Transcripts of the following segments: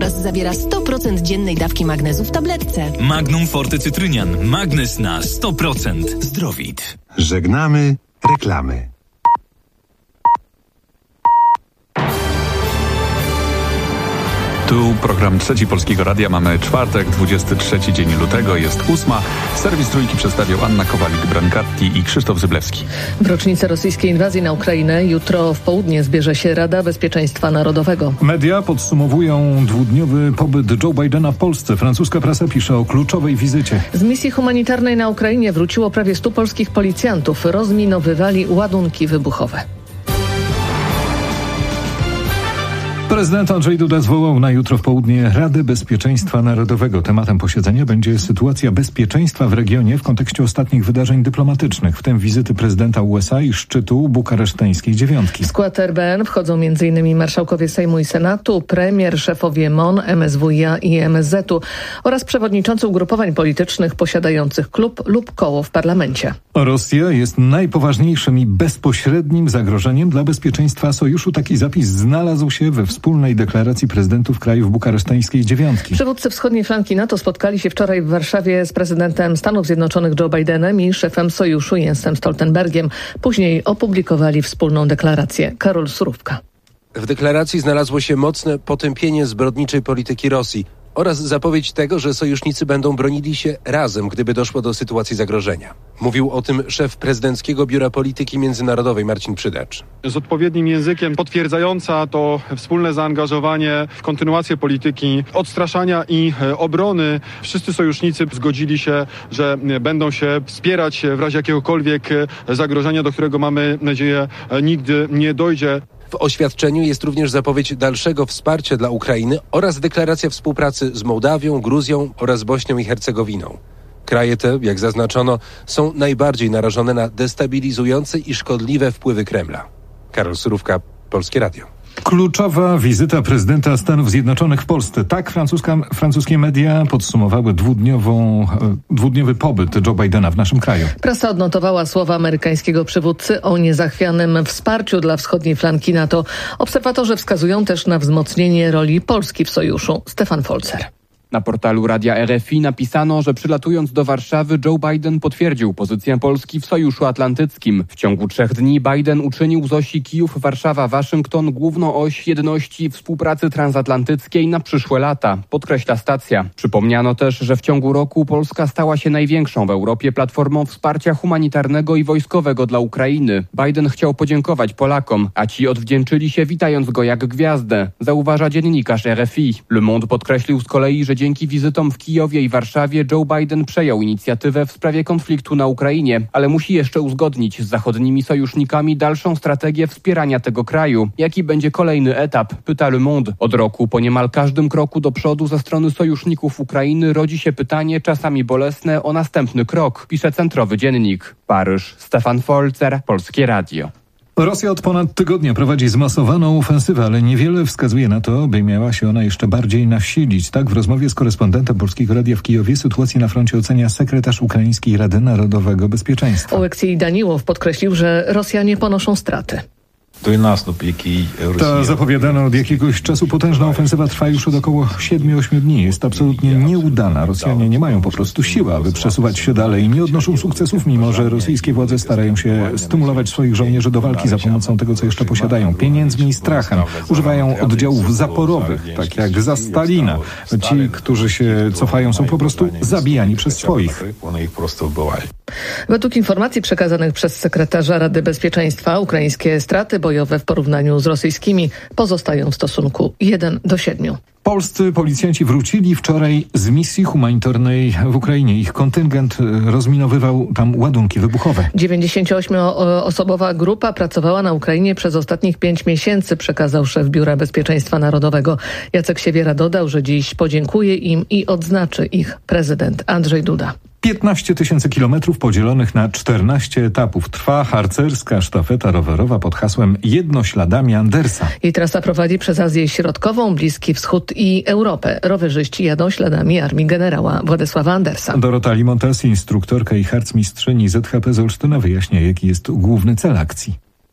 oraz zawiera 100% dziennej dawki magnezu w tabletce. Magnum Forte Cytrynian. Magnez na 100%. Zdrowit. Żegnamy reklamy. Tu program Trzeci Polskiego Radia. Mamy czwartek, 23 dzień lutego, jest 8. Serwis Trójki przedstawią Anna Kowalik-Brankatti i Krzysztof Zyblewski. W rocznicę rosyjskiej inwazji na Ukrainę jutro w południe zbierze się Rada Bezpieczeństwa Narodowego. Media podsumowują dwudniowy pobyt Joe Bidena w Polsce. Francuska prasa pisze o kluczowej wizycie. Z misji humanitarnej na Ukrainie wróciło prawie 100 polskich policjantów. Rozminowywali ładunki wybuchowe. Prezydent Andrzej Duda zwołał na jutro w południe Radę Bezpieczeństwa Narodowego. Tematem posiedzenia będzie sytuacja bezpieczeństwa w regionie w kontekście ostatnich wydarzeń dyplomatycznych, w tym wizyty prezydenta USA i szczytu bukareszteńskiej dziewiątki. W skład RBN wchodzą m.in. marszałkowie Sejmu i Senatu, premier, szefowie MON, MSWiA i MSZ-u oraz przewodniczący ugrupowań politycznych posiadających klub lub koło w parlamencie. Rosja jest najpoważniejszym i bezpośrednim zagrożeniem dla bezpieczeństwa sojuszu. Taki zapis znalazł się we wspólnej deklaracji prezydentów krajów bukareszteńskiej dziewiątki. Przywódcy wschodniej flanki NATO spotkali się wczoraj w Warszawie z prezydentem Stanów Zjednoczonych Joe Bidenem i szefem sojuszu Jensem Stoltenbergiem. Później opublikowali wspólną deklarację. Karol Surówka. W deklaracji znalazło się mocne potępienie zbrodniczej polityki Rosji oraz zapowiedź tego, że sojusznicy będą bronili się razem, gdyby doszło do sytuacji zagrożenia. Mówił o tym szef Prezydenckiego Biura Polityki Międzynarodowej Marcin Przydacz. Z odpowiednim językiem potwierdzająca to wspólne zaangażowanie w kontynuację polityki odstraszania i obrony. Wszyscy sojusznicy zgodzili się, że będą się wspierać w razie jakiegokolwiek zagrożenia, do którego mamy nadzieję nigdy nie dojdzie. W oświadczeniu jest również zapowiedź dalszego wsparcia dla Ukrainy oraz deklaracja współpracy z Mołdawią, Gruzją oraz Bośnią i Hercegowiną. Kraje te, jak zaznaczono, są najbardziej narażone na destabilizujące i szkodliwe wpływy Kremla. Karol Surówka, Polskie Radio. Kluczowa wizyta prezydenta Stanów Zjednoczonych w Polsce. Tak francuskie media podsumowały dwudniowy pobyt Joe Bidena w naszym kraju. Prasa odnotowała słowa amerykańskiego przywódcy o niezachwianym wsparciu dla wschodniej flanki NATO. Obserwatorzy wskazują też na wzmocnienie roli Polski w sojuszu. Stefan Folzer. Na portalu Radia RFI napisano, że przylatując do Warszawy Joe Biden potwierdził pozycję Polski w Sojuszu Atlantyckim. W ciągu 3 dni Biden uczynił z osi Kijów-Warszawa-Waszyngton główną oś jedności i współpracy transatlantyckiej na przyszłe lata, podkreśla stacja. Przypomniano też, że w ciągu roku Polska stała się największą w Europie platformą wsparcia humanitarnego i wojskowego dla Ukrainy. Biden chciał podziękować Polakom, a ci odwdzięczyli się witając go jak gwiazdę, zauważa dziennikarz RFI. Le Monde podkreślił z kolei, że dzięki wizytom w Kijowie i Warszawie Joe Biden przejął inicjatywę w sprawie konfliktu na Ukrainie, ale musi jeszcze uzgodnić z zachodnimi sojusznikami dalszą strategię wspierania tego kraju. Jaki będzie kolejny etap? Pyta Le Monde. Od roku po niemal każdym kroku do przodu ze strony sojuszników Ukrainy rodzi się pytanie, czasami bolesne, o następny krok, pisze centrowy dziennik. Paryż. Stefan Folzer, Polskie Radio. Rosja od ponad tygodnia prowadzi zmasowaną ofensywę, ale niewiele wskazuje na to, by miała się ona jeszcze bardziej nasilić. Tak w rozmowie z korespondentem Polskiego Radia w Kijowie sytuację na froncie ocenia sekretarz Ukraińskiej Rady Narodowego Bezpieczeństwa. Oleksiej Daniłow podkreślił, że Rosjanie ponoszą straty. Ta zapowiadana od jakiegoś czasu potężna ofensywa trwa już od około 7-8 dni. Jest absolutnie nieudana. Rosjanie nie mają po prostu siły, aby przesuwać się dalej i nie odnoszą sukcesów, mimo że rosyjskie władze starają się stymulować swoich żołnierzy do walki za pomocą tego, co jeszcze posiadają. Pieniędzmi i strachem. Używają oddziałów zaporowych, tak jak za Stalina. Ci, którzy się cofają, są po prostu zabijani przez swoich. Według informacji przekazanych przez sekretarza Rady Bezpieczeństwa ukraińskie straty bojowe w porównaniu z rosyjskimi pozostają w stosunku 1:7. Polscy policjanci wrócili wczoraj z misji humanitarnej w Ukrainie. Ich kontyngent rozminowywał tam ładunki wybuchowe. 98-osobowa grupa pracowała na Ukrainie przez ostatnich 5 miesięcy, przekazał szef Biura Bezpieczeństwa Narodowego. Jacek Siewiera dodał, że dziś podziękuje im i odznaczy ich prezydent Andrzej Duda. 15 000 kilometrów podzielonych na 14 etapów. Trwa harcerska sztafeta rowerowa pod hasłem Jedno śladami Andersa. Jej trasa prowadzi przez Azję Środkową, Bliski Wschód i Europę. Rowerzyści jadą śladami armii generała Władysława Andersa. Dorota Limontas, instruktorka i harcmistrzyni ZHP z Olsztyna, wyjaśnia, jaki jest główny cel akcji.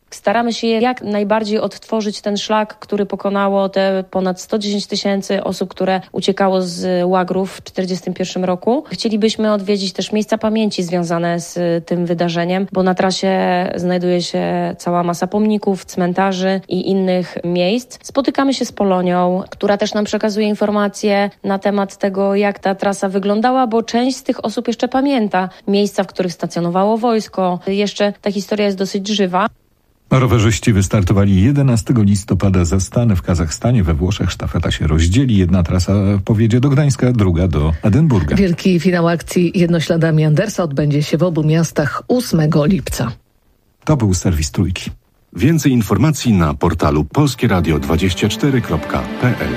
Staramy się jak najbardziej odtworzyć ten szlak, który pokonało te ponad 110 000 osób, które uciekało z łagrów w 1941 roku. Chcielibyśmy odwiedzić też miejsca pamięci związane z tym wydarzeniem, bo na trasie znajduje się cała masa pomników, cmentarzy i innych miejsc. Spotykamy się z Polonią, która też nam przekazuje informacje na temat tego, jak ta trasa wyglądała, bo część z tych osób jeszcze pamięta miejsca, w których stacjonowało wojsko. Jeszcze ta historia jest dosyć żywa. Rowerzyści wystartowali 11 listopada za Stany w Kazachstanie. We Włoszech sztafeta się rozdzieli. Jedna trasa pojedzie do Gdańska, druga do Edynburga. Wielki finał akcji Jednośladami Andersa odbędzie się w obu miastach 8 lipca. To był serwis Trójki. Więcej informacji na portalu polskieradio24.pl.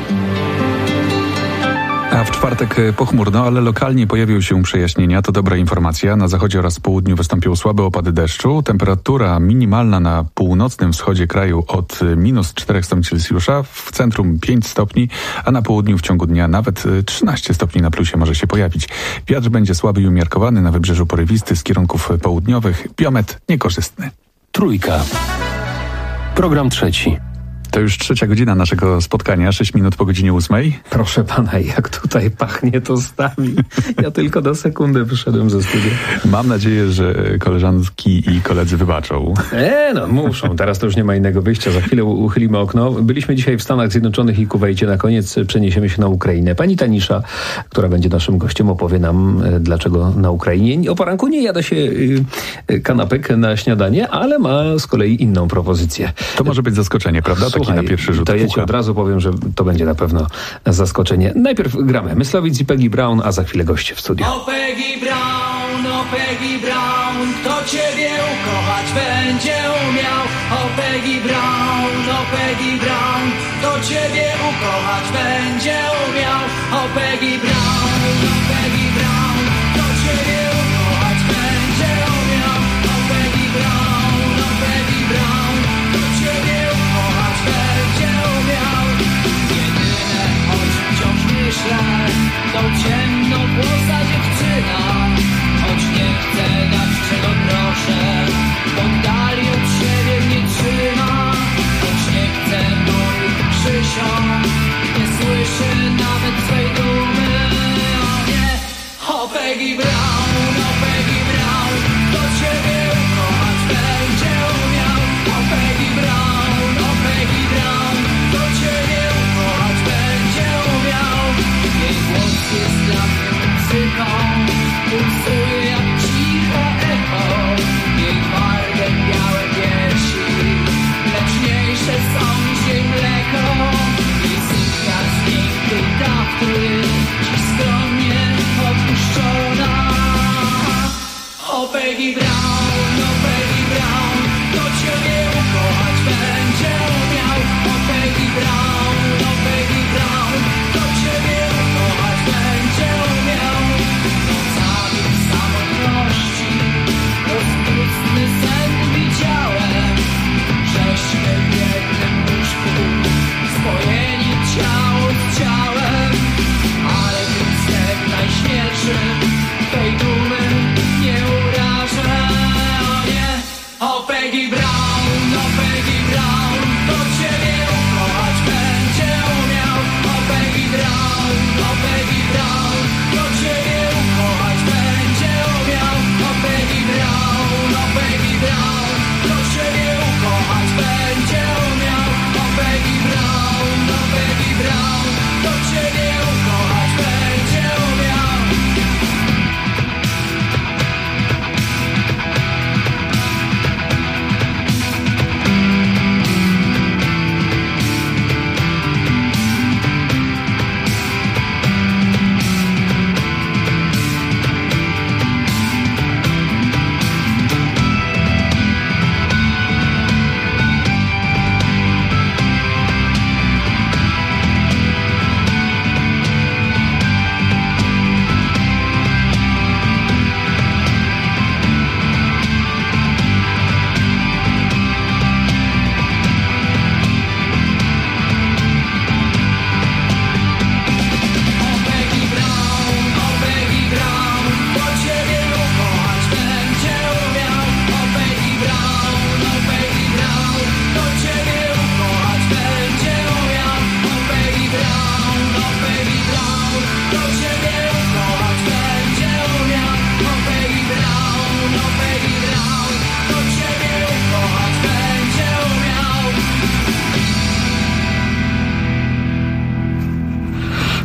A w czwartek pochmurno, ale lokalnie pojawią się przejaśnienia. To dobra informacja. Na zachodzie oraz południu wystąpią słabe opady deszczu. Temperatura minimalna na północnym wschodzie kraju od -4 stopni Celsjusza, w centrum 5 stopni, a na południu w ciągu dnia nawet 13 stopni na plusie może się pojawić. Wiatr będzie słaby i umiarkowany, na wybrzeżu porywisty z kierunków południowych. Biometr niekorzystny. Trójka. Program trzeci. To już 3. godzina naszego spotkania, 6 minut po godzinie 8. Proszę pana, jak tutaj pachnie tostami. Ja tylko na sekundę wyszedłem ze studia. Mam nadzieję, że koleżanki i koledzy wybaczą. No muszą. Teraz to już nie ma innego wyjścia. Za chwilę uchylimy okno. Byliśmy dzisiaj w Stanach Zjednoczonych i Kuwejcie. Na koniec przeniesiemy się na Ukrainę. Pani Tanisza, która będzie naszym gościem, opowie nam, dlaczego na Ukrainie o poranku nie jada się kanapek na śniadanie, ale ma z kolei inną propozycję. To może być zaskoczenie, prawda? Słuchaj, taki na pierwszy rzut to ja ci od razu powiem, że to będzie na pewno zaskoczenie. Najpierw gramy Myslowic i Peggy Brown, a za chwilę goście w studiu. O Peggy Brown, kto ciebie ukochać będzie umiał. O Peggy Brown, kto ciebie ukochać będzie umiał. O Peggy Brown, kto ciebie ukochać będzie umiał. O Peggy Brown, kto ciebie ukochać będzie umiał. Jedyne, o czym wciąż myślę, to ciemnowłosa dziewczyna. Choć nie chcę dać czego proszę, bo dali od siebie mnie trzyma. Choć nie chcę moich Krzysią, nie słyszy nawet swej dumy. O nie, o Peggy Brown, kto ciebie ukochać będzie umiał. O Peggy Brown, kto ciebie ukochać będzie umiał. Jej głos jest dla mnie muzyką, pulsuje jak ciche echo. Jej barwę białe piersi, mleczniejsze są niż jej mleko. Jej suknia z miękkiej tafty, dziś skromnie opuszczona. O Peggy Brown, kto ciebie ukochać będzie umiał. O Peggy Brown, kto ciebie ukochać będzie umiał. Nocami w samotności rozpustny sen widziałem. Żeśmy w jednym łóżku spojeni ciało z ciałem. Ale tym snem najśmielszym tej dumy nie urażę.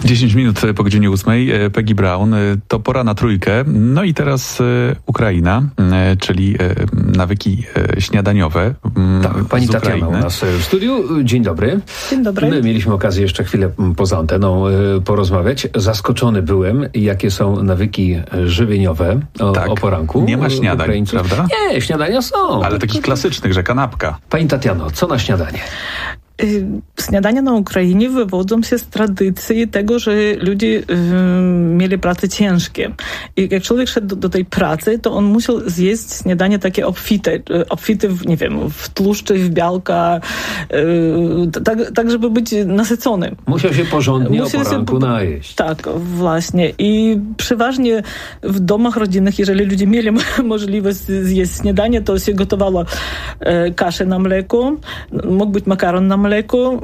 10 minut po godzinie 8. Peggy Brown. To pora na trójkę. No i teraz Ukraina, czyli nawyki śniadaniowe. Tak, pani Tatiana u nas w studiu. Dzień dobry. Dzień dobry. My mieliśmy okazję jeszcze chwilę poza anteną porozmawiać. Zaskoczony byłem, jakie są nawyki żywieniowe o poranku. Nie ma śniadań, Ukraińców. prawda? Nie, śniadania są. Ale takich klasycznych, że kanapka. Pani Tatiano, co na śniadanie? Śniadania na Ukrainie wywodzą się z tradycji tego, że ludzie mieli pracę ciężkie. I jak człowiek szedł do tej pracy, to on musiał zjeść śniadanie takie obfite w, nie wiem, w tłuszcze, w białka, tak żeby być nasyconym. Musiał się porządnie o poranku najeść. Tak, właśnie. I przeważnie w domach rodzinnych, jeżeli ludzie mieli możliwość zjeść śniadanie, to się gotowało kaszę na mleku, mógł być makaron na mleku,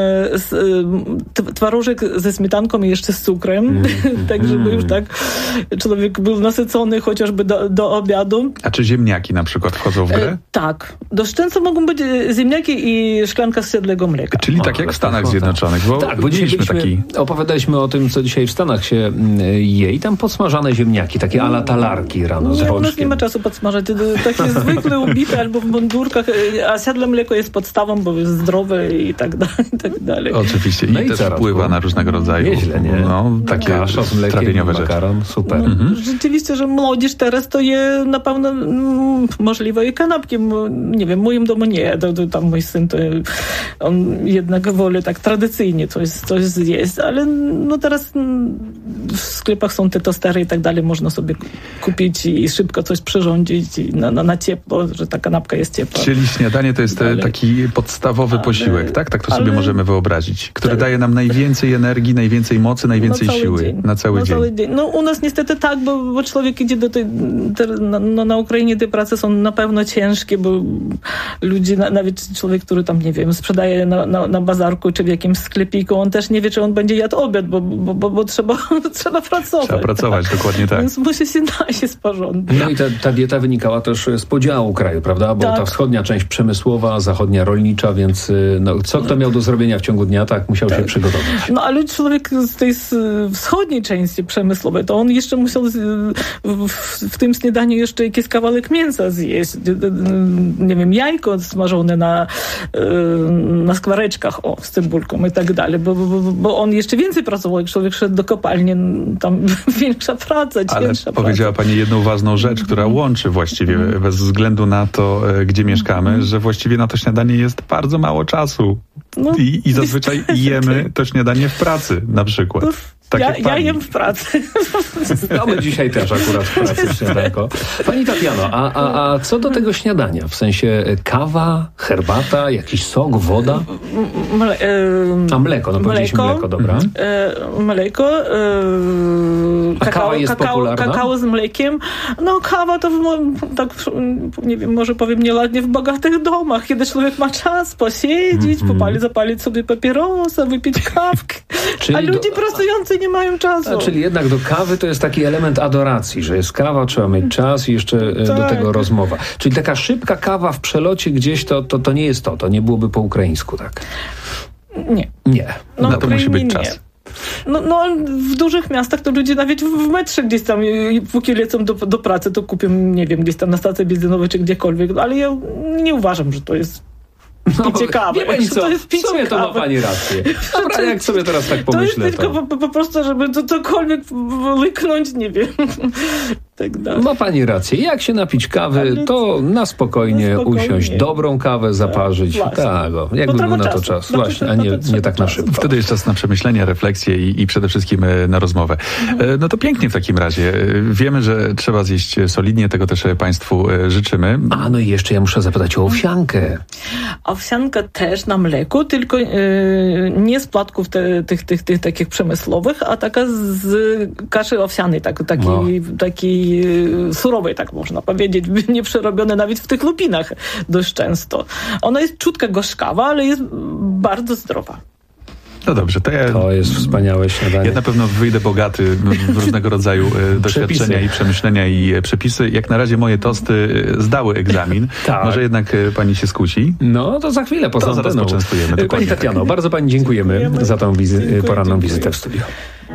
twarożek ze śmietanką i jeszcze z cukrem, tak żeby już tak człowiek był nasycony chociażby do obiadu. A czy ziemniaki na przykład wchodzą w grę? Tak. Dość często mogą być ziemniaki i szklanka zsiedlego mleka. Czyli tak jak w Stanach Zjednoczonych, bo tak, bo opowiadaliśmy o tym, co dzisiaj w Stanach się je i tam podsmażane ziemniaki, takie ala talarki rano z u boczkiem. nas nie ma czasu podsmażać. Takie zwykle ubite albo w mundurkach, a siedle mleko jest podstawą, bo jest zdrowe i tak dalej. Oczywiście. I też wpływa na różnego rodzaju takie trawieniowe rzeczy. Makaron, super. Rzeczywiście, że młodzież teraz to je na pewno możliwe i kanapki. Nie wiem, w moim domu nie. Tam mój syn to on jednak woli tak tradycyjnie coś zjeść, ale no teraz w sklepach są te tostery i tak dalej, można sobie kupić i szybko coś przyrządzić i na ciepło, że ta kanapka jest ciepła. Czyli śniadanie to jest taki podstawowy posiłek, tak? Tak to sobie możemy wyobrazić, który daje nam najwięcej energii, najwięcej mocy, najwięcej siły na cały dzień. No u nas niestety tak, bo człowiek idzie do tej, na Ukrainie te prace są na pewno ciężkie, bo ludzie, nawet człowiek, który tam, nie wiem, sprzedaje na bazarku czy w jakimś sklepiku, on też nie wie, czy on będzie jadł obiad, bo trzeba pracować. Trzeba pracować, dokładnie tak. Więc musi się najeść porządnie. No i ta dieta wynikała też z podziału kraju, prawda? Bo ta wschodnia część przemysłowa, zachodnia rolnicza, więc kto miał do zrobienia w ciągu dnia, tak musiał się przygotować. No ale człowiek z tej wschodniej części przemysłowej, to on jeszcze musiał w tym śniadaniu jeszcze jakiś kawałek mięsa zjeść. Nie wiem, jajko smażone na skwareczkach, z cebulką i tak dalej, bo on jeszcze więcej pracował, jak człowiek szedł do kopalni, tam większa praca, cięższa praca. Powiedziała pani jedną ważną rzecz, która łączy właściwie, bez względu na to, gdzie mieszkamy, że właściwie na to śniadanie jest bardzo mało czasu. I zazwyczaj jemy to śniadanie w pracy, na przykład. Tak ja jem w pracy. No my dzisiaj też akurat w pracy śniadanko. Pani Tatiano, a co do tego śniadania? W sensie kawa, herbata, jakiś sok, woda? Mleko, powiedzieliśmy mleko, dobra. Mleko, kakao z mlekiem. No kawa to tak, nie wiem, może powiem nieładnie, w bogatych domach, kiedy człowiek ma czas posiedzieć, zapalić sobie papierosa, wypić kawkę. A ludzie pracujący nie mają czasu. Czyli jednak do kawy to jest taki element adoracji, że jest kawa, trzeba mieć czas i jeszcze do tego rozmowa. Czyli taka szybka kawa w przelocie gdzieś to nie jest to nie byłoby po ukraińsku, tak? Nie. Na to musi być czas. No w dużych miastach to ludzie nawet w metrze gdzieś tam, póki lecą do pracy, to kupią, nie wiem, gdzieś tam na stacji benzynowej czy gdziekolwiek, ale ja nie uważam, że to jest picie kawy. Wie pani co? To jest picie kawy. To ma pani rację. Dobra, jak sobie teraz tak pomyślę. To jest tylko po prostu, żeby cokolwiek łyknąć, nie wiem. Tak dalej. Ma pani rację. Jak się napić kawy, to na spokojnie usiąść, dobrą kawę zaparzyć. Tak, jakby był na to czas. Właśnie, a nie tak na szybko. Wtedy jest czas na przemyślenia, refleksję i przede wszystkim na rozmowę. No to pięknie w takim razie. Wiemy, że trzeba zjeść solidnie, tego też Państwu życzymy. No i jeszcze ja muszę zapytać o owsiankę. Owsianka też na mleku, tylko nie z płatków tych takich przemysłowych, a taka z kaszy owsianej, takiej surowej, tak można powiedzieć, nie przerobione nawet w tych lupinach dość często. Ona jest czutka gorzkawa, ale jest bardzo zdrowa. No dobrze, to jest wspaniałe śniadanie. Ja na pewno wyjdę bogaty w różnego rodzaju doświadczenia i przemyślenia i przepisy. Jak na razie moje tosty zdały egzamin. Tak. Może jednak pani się skusi? No to za chwilę poza zaraz anteną. poczęstujemy. Pani Tatiano, bardzo pani dziękujemy za tą poranną wizytę w studiu.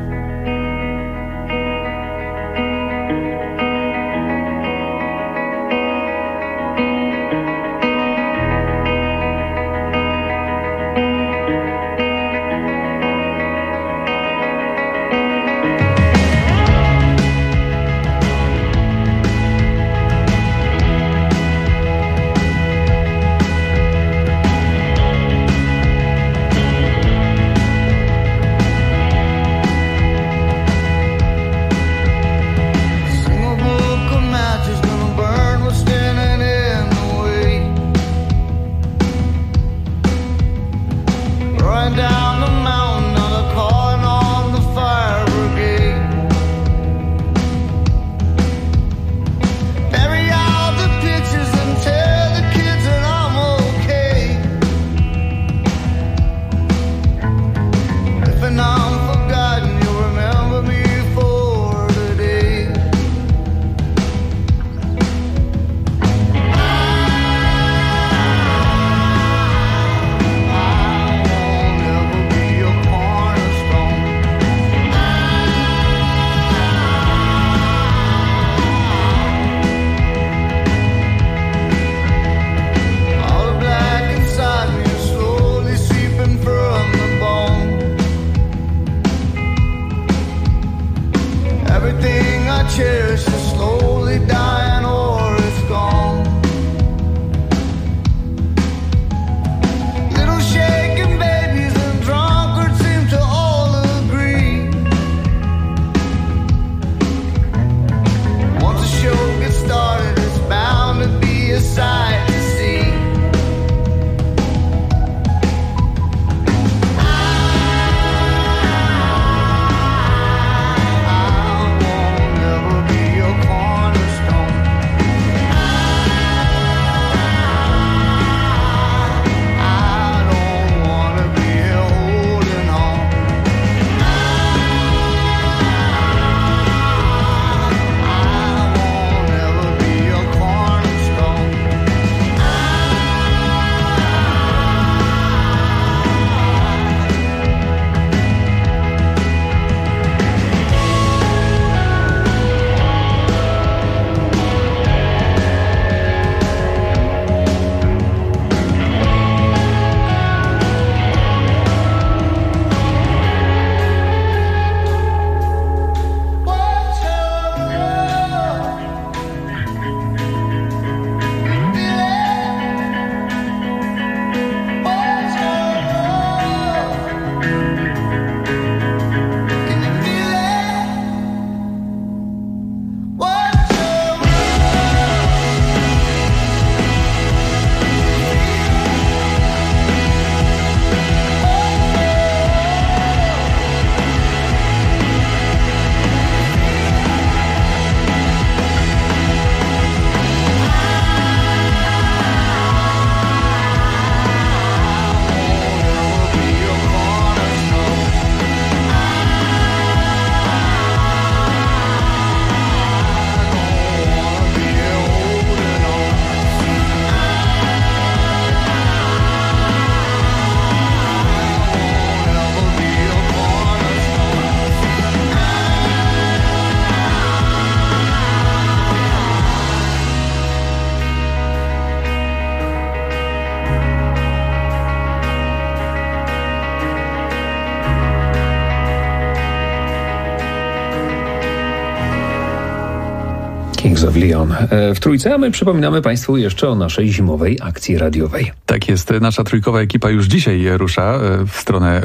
Kings of Leon w Trójce, a my przypominamy Państwu jeszcze o naszej zimowej akcji radiowej. Tak jest, nasza trójkowa ekipa już dzisiaj rusza w stronę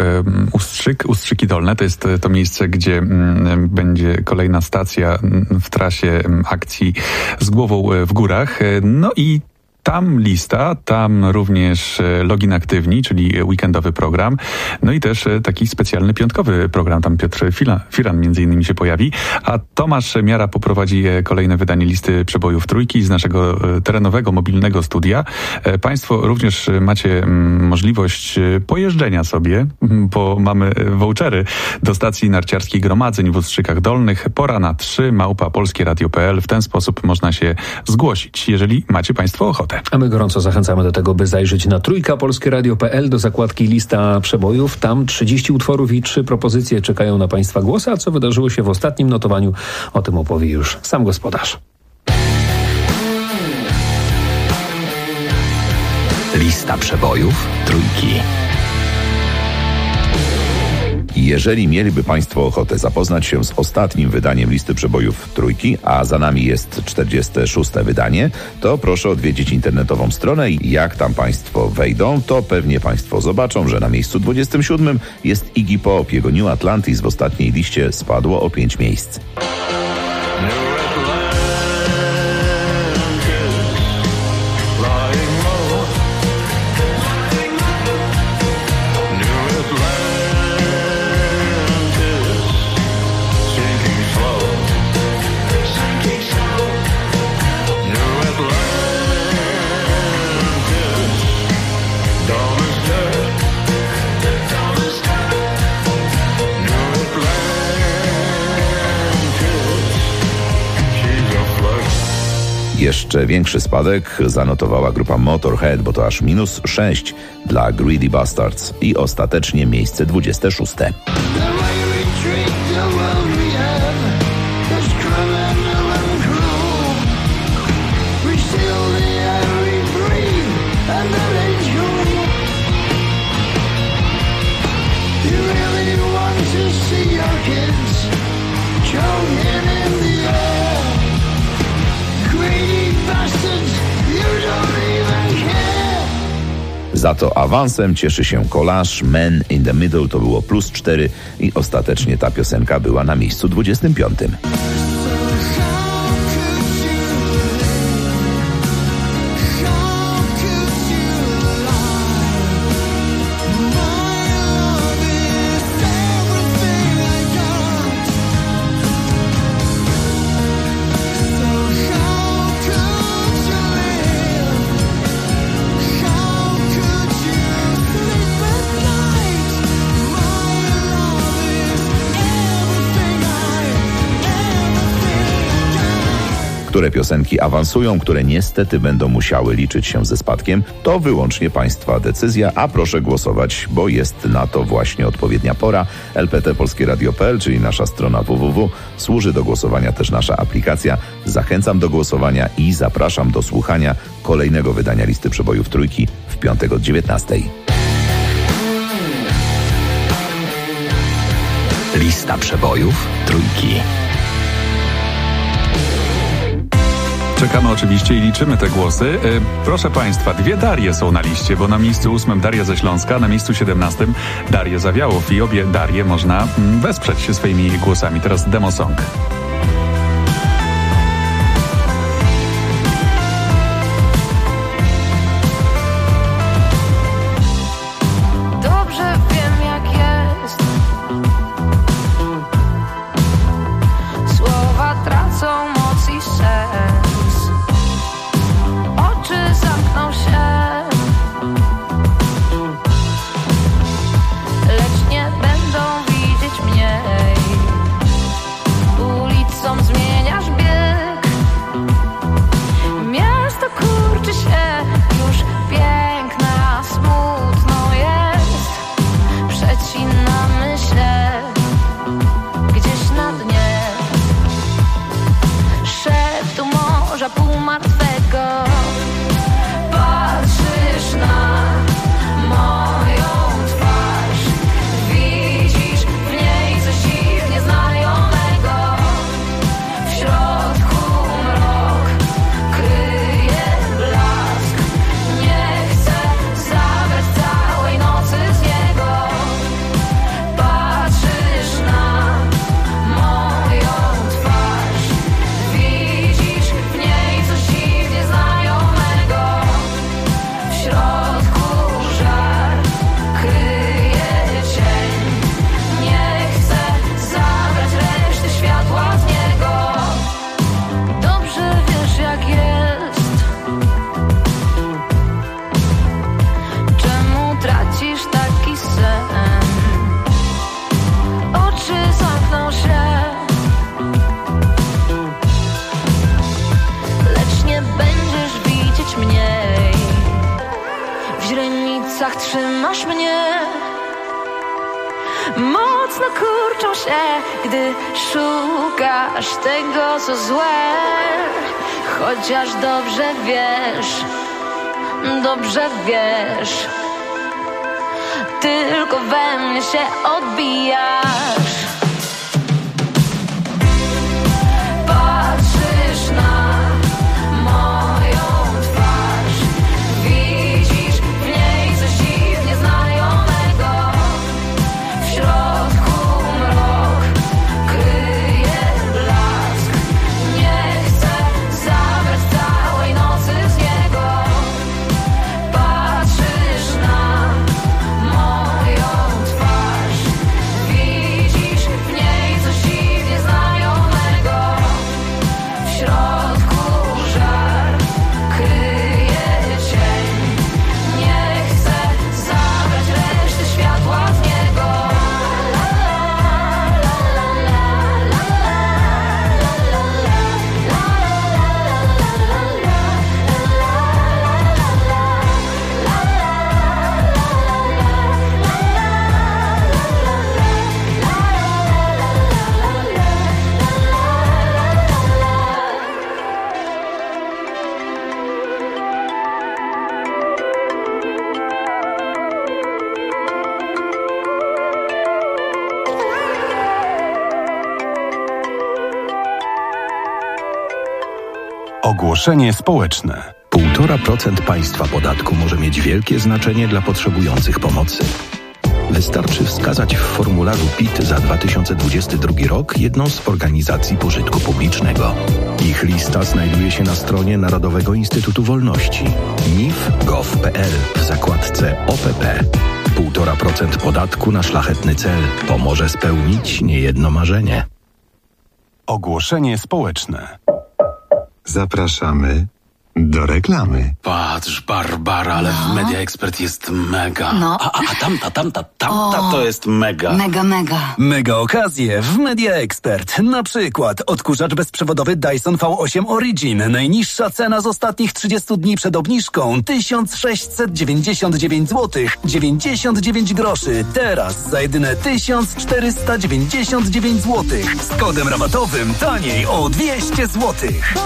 Ustrzyki Dolne. To jest to miejsce, gdzie będzie kolejna stacja w trasie akcji Z głową w górach. No i Tam lista, tam również Login Aktywni, czyli weekendowy program, no i też taki specjalny piątkowy program, tam Piotr Firan między innymi się pojawi, a Tomasz Miara poprowadzi kolejne wydanie listy przebojów trójki z naszego terenowego, mobilnego studia. Państwo również macie możliwość pojeżdżenia sobie, bo mamy vouchery do stacji narciarskiej Gromadzeń w Ustrzykach Dolnych. Pora na 3@polskieradio.pl. W ten sposób można się zgłosić, jeżeli macie Państwo ochotę. A my gorąco zachęcamy do tego, by zajrzeć na trójkapolskieradio.pl do zakładki lista przebojów. Tam 30 utworów i 3 propozycje czekają na Państwa głosy, a co wydarzyło się w ostatnim notowaniu, o tym opowie już sam gospodarz. Lista przebojów trójki. Jeżeli mieliby Państwo ochotę zapoznać się z ostatnim wydaniem listy przebojów trójki, a za nami jest 46. wydanie, to proszę odwiedzić internetową stronę i jak tam Państwo wejdą, to pewnie Państwo zobaczą, że na miejscu 27 jest Iggy Pop. Jego New Atlantis w ostatniej liście spadło o 5 miejsc. Jeszcze większy spadek zanotowała grupa Motorhead, bo to aż -6 dla Greedy Bastards i ostatecznie miejsce 26. Za to awansem cieszy się Collage, Man in the Middle, to było +4 i ostatecznie ta piosenka była na miejscu 25. Które piosenki awansują, które niestety będą musiały liczyć się ze spadkiem, to wyłącznie Państwa decyzja, a proszę głosować, bo jest na to właśnie odpowiednia pora. lpt.polskieradio.pl, czyli nasza strona www. Służy do głosowania też nasza aplikacja. Zachęcam do głosowania i zapraszam do słuchania kolejnego wydania listy przebojów trójki w piątek od 19. Lista przebojów trójki. Czekamy oczywiście i liczymy te głosy. Proszę Państwa, 2 Darie są na liście, bo na miejscu 8 Daria ze Śląska, na miejscu 17 Darie Zawiałów i obie Darie można wesprzeć się swoimi głosami. Teraz Demo Song. Lecz nie będą widzieć mniej. gdy szukasz tego, co złe. Chociaż dobrze wiesz, tylko we mnie się odbijasz. Patrzysz na moją twarz, widzisz w niej coś dziwnie znajomego. W środku mrok kryje blask. Nie chcę zabrać całej nocy z niego. Patrzysz na moją twarz, widzisz w niej coś dziwnie znajomego. W środku żar kryje cień. Nie chcę zabrać reszty światła z niego. Ogłoszenie społeczne. 1,5% państwa podatku może mieć wielkie znaczenie dla potrzebujących pomocy. Wystarczy wskazać w formularzu PIT za 2022 rok jedną z organizacji pożytku publicznego. Ich lista znajduje się na stronie Narodowego Instytutu Wolności nif.gov.pl w zakładce OPP. 1,5% podatku na szlachetny cel pomoże spełnić niejedno marzenie. Ogłoszenie społeczne. Zapraszamy do reklamy. Patrz, Barbara, ale w Media Expert jest mega. No. A tamta to jest mega. Mega. Mega okazje w Media Expert. Na przykład odkurzacz bezprzewodowy Dyson V8 Origin. Najniższa cena z ostatnich 30 dni przed obniżką 1699 zł 99 groszy. Teraz za jedyne 1499 zł. Z kodem rabatowym taniej o 200 zł.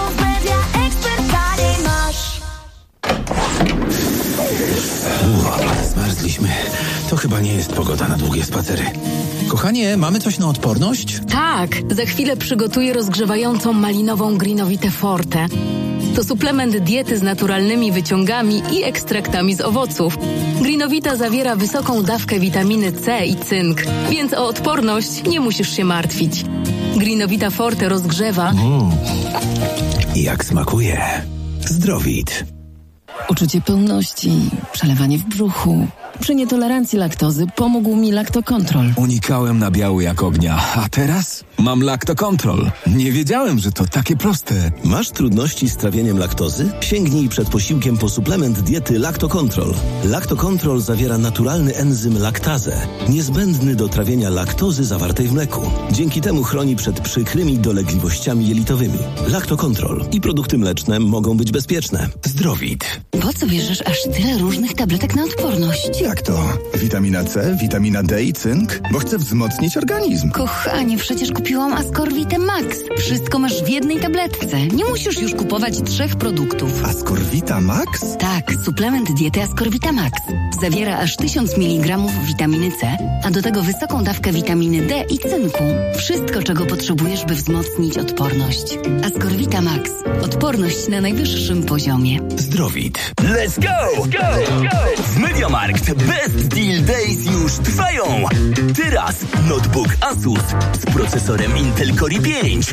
Zmarzliśmy. To chyba nie jest pogoda na długie spacery. Kochanie, mamy coś na odporność? Tak, za chwilę przygotuję rozgrzewającą malinową Greenowitę Forte. To suplement diety z naturalnymi wyciągami i ekstraktami z owoców. Greenowita zawiera wysoką dawkę witaminy C i cynk, więc o odporność nie musisz się martwić. Greenowita Forte rozgrzewa. Jak smakuje. Zdrowit. Uczucie pełności, przelewanie w brzuchu. Przy nietolerancji laktozy pomógł mi Lactocontrol. Unikałem nabiału jak ognia, a teraz mam Lactocontrol. Nie wiedziałem, że to takie proste. Masz trudności z trawieniem laktozy? Sięgnij przed posiłkiem po suplement diety Lactocontrol. Lactocontrol zawiera naturalny enzym laktazę, niezbędny do trawienia laktozy zawartej w mleku. Dzięki temu chroni przed przykrymi dolegliwościami jelitowymi. Lactocontrol i produkty mleczne mogą być bezpieczne. Zdrowit. Po co bierzesz aż tyle różnych tabletek na odporność? Jak to? Witamina C, witamina D i cynk? Bo chcę wzmocnić organizm. Kochanie, przecież kupiłam Ascorvitę Max. Wszystko masz w jednej tabletce. Nie musisz już kupować 3 produktów. Ascorvita Max? Tak, suplement diety Ascorvita Max. Zawiera aż 1000 mg witaminy C, a do tego wysoką dawkę witaminy D i cynku. Wszystko, czego potrzebujesz, by wzmocnić odporność. Ascorvita Max. Odporność na najwyższym poziomie. Zdrowit. Let's go! W MediaMarkt Best Deal Days już trwają. Teraz notebook Asus z procesorem Intel Core i5.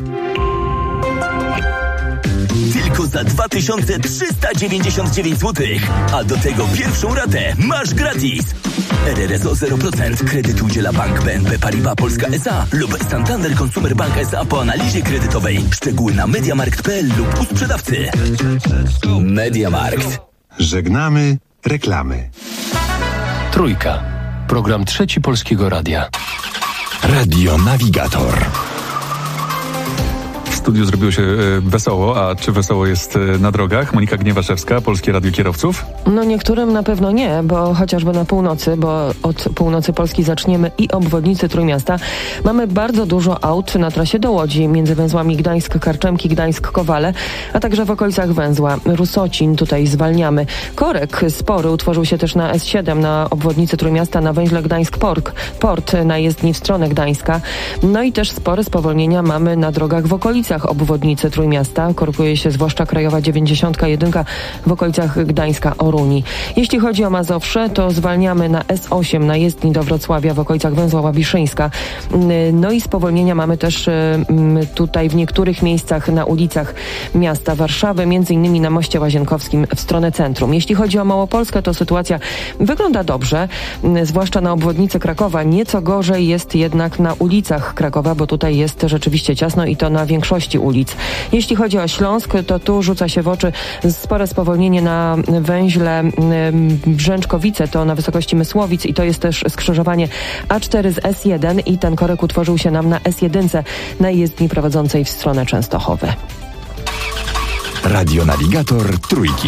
Tylko za 2399 zł. A do tego pierwszą ratę masz gratis. RRSO 0%. Kredyt udziela Bank BNP Paribas Polska S.A. lub Santander Consumer Bank S.A. po analizie kredytowej. Szczegóły na mediamarkt.pl lub u sprzedawcy. MediaMarkt. Żegnamy reklamy. Trójka. Program Trzeci Polskiego Radia. Radio Navigator. studiu zrobiło się wesoło, a czy wesoło jest na drogach? Monika Gniewaszewska, Polskie Radio Kierowców. No niektórym na pewno nie, bo chociażby na północy, bo od północy Polski zaczniemy i obwodnicy Trójmiasta. Mamy bardzo dużo aut na trasie do Łodzi, między węzłami Gdańsk-Karczemki, Gdańsk-Kowale, a także w okolicach węzła Rusocin. Tutaj zwalniamy. Korek spory utworzył się też na S7, na obwodnicy Trójmiasta, na węźle Gdańsk-Port, na jezdni w stronę Gdańska. No i też spore spowolnienia mamy na drogach w okolicach obwodnicy Trójmiasta. Korkuje się zwłaszcza Krajowa 91 w okolicach Gdańska-Oruni. Jeśli chodzi o Mazowsze, to zwalniamy na S8, na jezdni do Wrocławia w okolicach węzła Łabiszyńska. No i spowolnienia mamy też tutaj w niektórych miejscach na ulicach miasta Warszawy, między innymi na Moście Łazienkowskim w stronę centrum. Jeśli chodzi o Małopolskę, to sytuacja wygląda dobrze, zwłaszcza na obwodnicy Krakowa. Nieco gorzej jest jednak na ulicach Krakowa, bo tutaj jest rzeczywiście ciasno i to na większości ulic. Jeśli chodzi o Śląsk, to tu rzuca się w oczy spore spowolnienie na węźle Brzęczkowice, to na wysokości Mysłowic i to jest też skrzyżowanie A4 z S1 i ten korek utworzył się nam na S1 na jezdni prowadzącej w stronę Częstochowy. Radionawigator Trójki.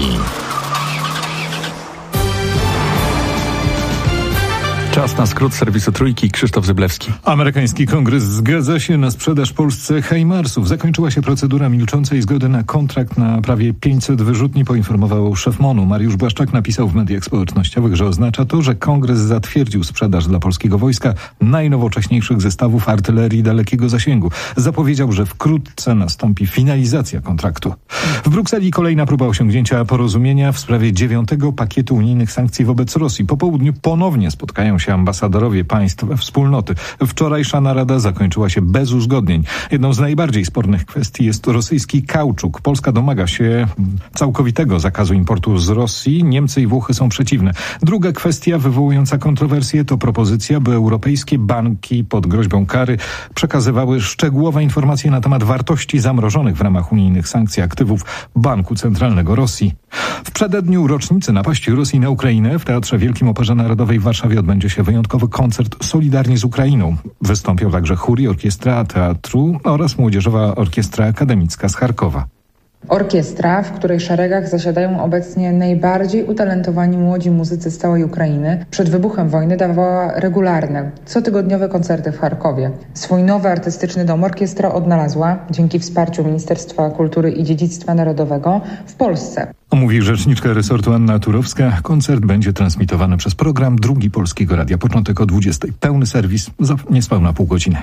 Czas na skrót serwisu Trójki. Krzysztof Zyblewski. Amerykański kongres zgadza się na sprzedaż Polsce HIMARS-ów. Zakończyła się procedura milczącej zgody na kontrakt na prawie 500 wyrzutni, poinformował szef MON-u. Mariusz Błaszczak napisał w mediach społecznościowych, że oznacza to, że kongres zatwierdził sprzedaż dla polskiego wojska najnowocześniejszych zestawów artylerii dalekiego zasięgu. Zapowiedział, że wkrótce nastąpi finalizacja kontraktu. W Brukseli kolejna próba osiągnięcia porozumienia w sprawie 9. pakietu unijnych sankcji wobec Rosji. Po południu ponownie spotkają się ambasadorowie państw wspólnoty. Wczorajsza narada zakończyła się bez uzgodnień. Jedną z najbardziej spornych kwestii jest rosyjski kauczuk. Polska domaga się całkowitego zakazu importu z Rosji. Niemcy i Włochy są przeciwne. Druga kwestia wywołująca kontrowersje to propozycja, by europejskie banki pod groźbą kary przekazywały szczegółowe informacje na temat wartości zamrożonych w ramach unijnych sankcji aktywów Banku Centralnego Rosji. W przededniu rocznicy napaści Rosji na Ukrainę w Teatrze Wielkim Operze Narodowej w Warszawie odbędzie się wyjątkowy koncert Solidarni z Ukrainą. Wystąpią także chór i orkiestra teatru oraz Młodzieżowa Orkiestra Akademicka z Charkowa. Orkiestra, w której szeregach zasiadają obecnie najbardziej utalentowani młodzi muzycy z całej Ukrainy, przed wybuchem wojny dawała regularne, cotygodniowe koncerty w Charkowie. Swój nowy artystyczny dom orkiestra odnalazła, dzięki wsparciu Ministerstwa Kultury i Dziedzictwa Narodowego, w Polsce. Mówi rzeczniczka resortu Anna Turowska. Koncert będzie transmitowany przez program Drugi Polskiego Radia. Początek o 20:00. Pełny serwis za niespełna pół godziny.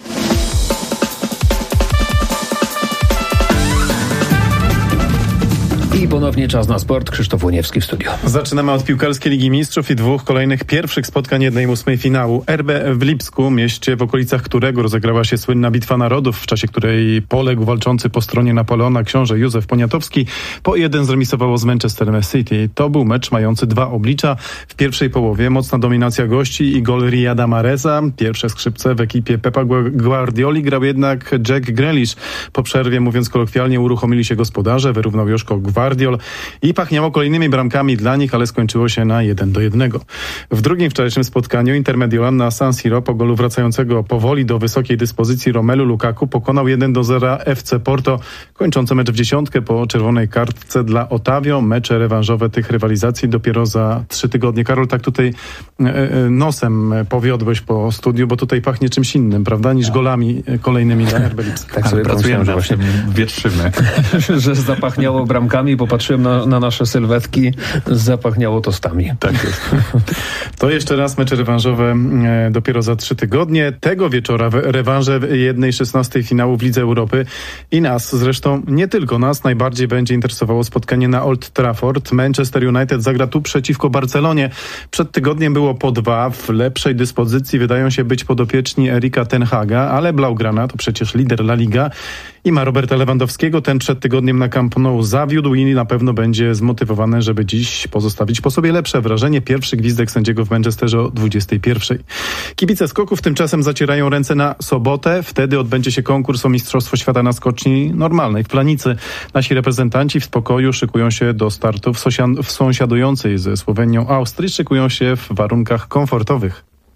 I ponownie czas na sport. Krzysztof Łoniewski w studio. Zaczynamy od piłkarskiej Ligi Mistrzów i dwóch kolejnych pierwszych spotkań 1/8 finału. RB w Lipsku, mieście w okolicach którego rozegrała się słynna Bitwa Narodów, w czasie której poległ walczący po stronie Napoleona książę Józef Poniatowski, po 1 zremisowało z Manchester City. To był mecz mający dwa oblicza. W pierwszej połowie mocna dominacja gości i gol Riyada Mahreza. Pierwsze skrzypce w ekipie Pepa Guardioli grał jednak Jack Grealish. Po przerwie, mówiąc kolokwialnie, uruchomili się gospodarze, wyrównał Joszko Guardiol i pachniało kolejnymi bramkami dla nich, ale skończyło się na 1-1. W drugim wczorajszym spotkaniu Inter Mediolan na San Siro po golu wracającego powoli do wysokiej dyspozycji Romelu Lukaku pokonał 1-0 FC Porto, kończący mecz w dziesiątkę po czerwonej kartce dla Otavio. Mecze rewanżowe tych rywalizacji dopiero za 3 tygodnie. Karol, tak tutaj nosem powiodłeś po studiu, bo tutaj pachnie czymś innym, prawda, niż golami kolejnymi dla RB Lipska. Tak sobie pracujemy, że właśnie wietrzymy. Że zapachniało bramkami, popatrzyłem na nasze sylwetki, zapachniało tostami. Tak jest. To jeszcze raz mecze rewanżowe dopiero za 3 tygodnie. Tego wieczora rewanże 1/16 finału w Lidze Europy i nas, zresztą nie tylko nas, najbardziej będzie interesowało spotkanie na Old Trafford. Manchester United zagra tu przeciwko Barcelonie. Przed tygodniem było po 2. W lepszej dyspozycji wydają się być podopieczni Erika ten Haga, ale Blaugrana to przecież lider La Liga i ma Roberta Lewandowskiego. Ten przed tygodniem na Camp Nou zawiódł i na pewno będzie zmotywowany, żeby dziś pozostawić po sobie lepsze wrażenie. Pierwszy gwizdek sędziego w Manchesterze o 21:00. Kibice skoków tymczasem zacierają ręce na sobotę. Wtedy odbędzie się konkurs o Mistrzostwo Świata na skoczni normalnej w Planicy. Nasi reprezentanci w spokoju szykują się do startu w sąsiadującej ze Słowenią Austrii. Szykują się w warunkach komfortowych.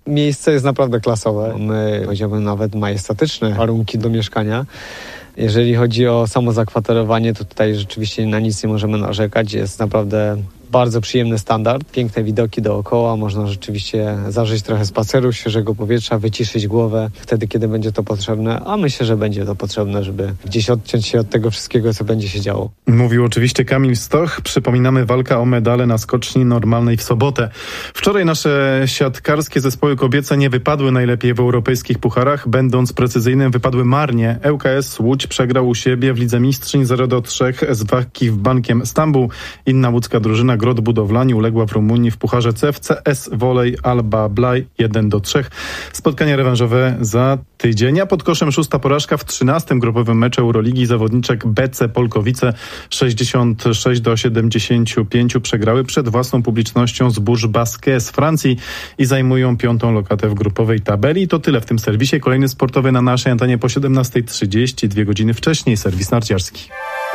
Miejsce jest naprawdę klasowe. My, powiedziałbym, nawet majestatyczne warunki do mieszkania. Jeżeli chodzi o samo zakwaterowanie, to tutaj rzeczywiście na nic nie możemy narzekać. Jest naprawdę bardzo przyjemny standard, piękne widoki dookoła, można rzeczywiście zażyć trochę spaceru, świeżego powietrza, wyciszyć głowę wtedy, kiedy będzie to potrzebne, a myślę, że będzie to potrzebne, żeby gdzieś odciąć się od tego wszystkiego, co będzie się działo. Mówił oczywiście Kamil Stoch. Przypominamy, walka o medale na skoczni normalnej w sobotę. Wczoraj nasze siatkarskie zespoły kobiece nie wypadły najlepiej w europejskich pucharach. Będąc precyzyjnym, wypadły marnie. ŁKS Łódź przegrał u siebie w Lidze Mistrzyń 0-3 z Wakif Bankiem Stambuł. Inna łódzka drużyna Grot Budowlani uległa w Rumunii w Pucharze CEF CS Volej Alba Blaj 1-3. Spotkanie rewanżowe za tydzień, a pod koszem 6. porażka w 13. grupowym meczu Euroligi zawodniczek BC Polkowice 66-75 przegrały przed własną publicznością z Bourg Basket z Francji i zajmują 5. lokatę w grupowej tabeli. To tyle w tym serwisie. Kolejny sportowy na naszej antenie po 17:30, 2 godziny wcześniej, serwis narciarski.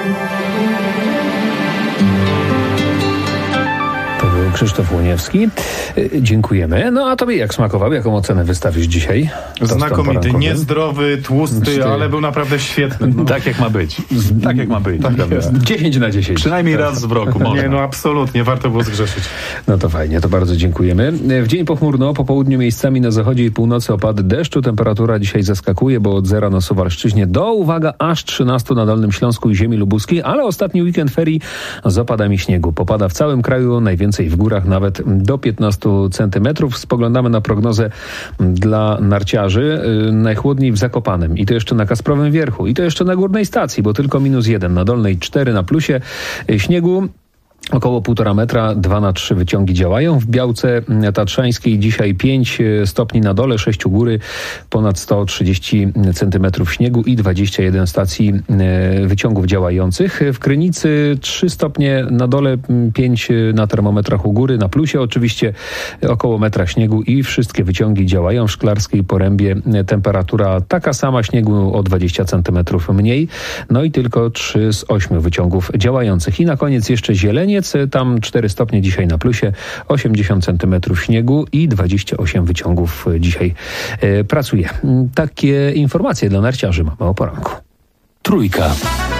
Krzysztof Łoniewski. Dziękujemy. No a tobie jak smakował? Jaką ocenę wystawisz dzisiaj? Znakomity, niezdrowy, tłusty, ale był naprawdę świetny. No. Tak jak ma być. Tak jak ma być. Tak 10 na 10. Przynajmniej raz w roku można. Nie, no absolutnie, warto było zgrzeszyć. No to fajnie, to bardzo dziękujemy. W dzień pochmurno, po południu miejscami na zachodzie i północy opady deszczu. Temperatura dzisiaj zaskakuje, bo od 0 na Suwalszczyźnie do, uwaga, aż 13 na Dolnym Śląsku i ziemi lubuskiej, ale ostatni weekend ferii z opadami śniegu. Popada w całym kraju, najwięcej w górach nawet do 15 centymetrów. Spoglądamy na prognozę dla narciarzy. Najchłodniej w Zakopanem i to jeszcze na Kasprowym Wierchu i to jeszcze na Górnej Stacji, bo tylko -1, na Dolnej 4 na plusie. Śniegu około 1,5 metra, 2 na 3 wyciągi działają. W Białce Tatrzańskiej dzisiaj 5 stopni na dole, 6 u góry, ponad 130 centymetrów śniegu i 21 stacji wyciągów działających. W Krynicy 3 stopnie na dole, 5 na termometrach u góry, na plusie oczywiście około metra śniegu i wszystkie wyciągi działają. W Szklarskiej Porębie temperatura taka sama, śniegu o 20 centymetrów mniej, no i tylko 3 z 8 wyciągów działających. I na koniec jeszcze Zieleniec, tam 4 stopnie dzisiaj na plusie, 80 centymetrów śniegu i 28 wyciągów dzisiaj pracuje. Takie informacje dla narciarzy mamy o poranku. Trójka.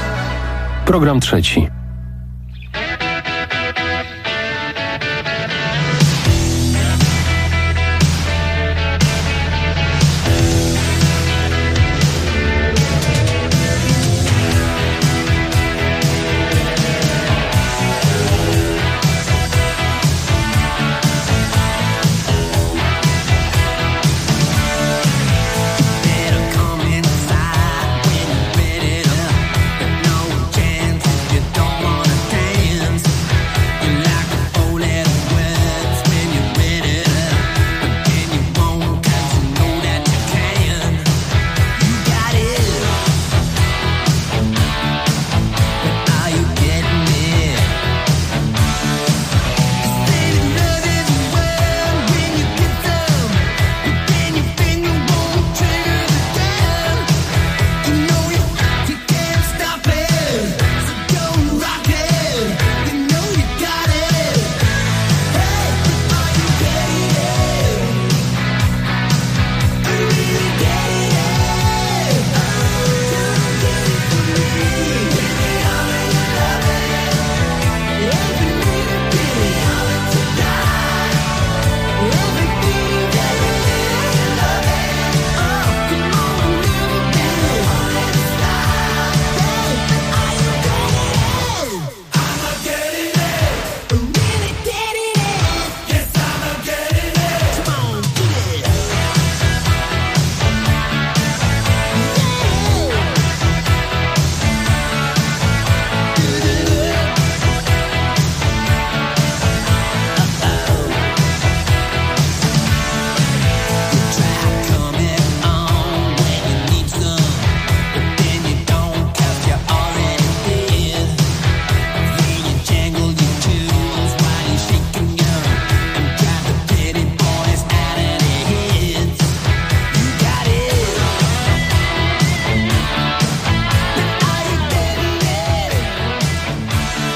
Program trzeci.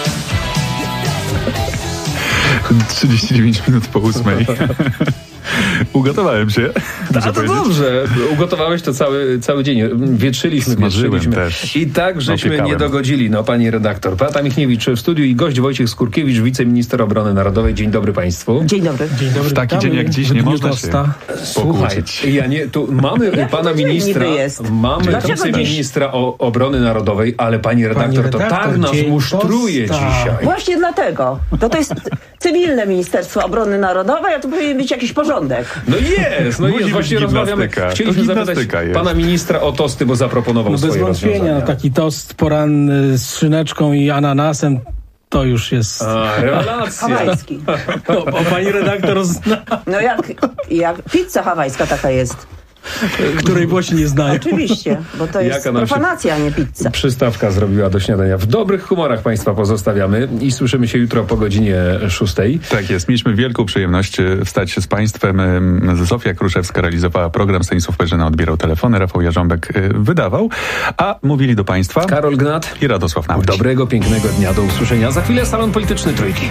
Minut po 8. Ugotowałem się. A to dobrze. Ugotowałeś to cały dzień. Wietrzyliśmy też. I tak żeśmy nie dogodzili. No, pani redaktor. Beata Michniewicz w studiu i gość Wojciech Skurkiewicz, wiceminister obrony narodowej. Dzień dobry państwu. Dzień dobry. Dzień dobry. W taki dzień jak dziś nie można się pokłócić. Tu mamy pana ministra, mamy wiceministra obrony narodowej, ale pani redaktor to tak nas musztruje dzisiaj. Właśnie dlatego. To jest cywilne Ministerstwo Obrony Narodowej, a tu powinien być jakiś porządek. No jest. Właśnie rozmawiamy. Chcieliśmy zapytać pana ministra o tosty, bo zaproponował swoje rozwiązania. Bez wątpienia, taki tost poranny z szyneczką i ananasem to już jest... Rewelacja. Hawajski. O pani redaktor zna. No jak pizza hawajska taka jest. Której Włosi nie znają. Oczywiście, bo to jest profanacja, a nie pizza. Przystawka zrobiła do śniadania. W dobrych humorach państwa pozostawiamy i słyszymy się jutro po godzinie 6. Tak jest. Mieliśmy wielką przyjemność wstać się z państwem. Zofia Kruszewska realizowała program, Stanisław Perzyna odbierał telefony, Rafał Jarząbek wydawał, a mówili do państwa Karol Gnat i Radosław Nałyś. Dobrego, pięknego dnia, do usłyszenia. Za chwilę Salon Polityczny Trójki.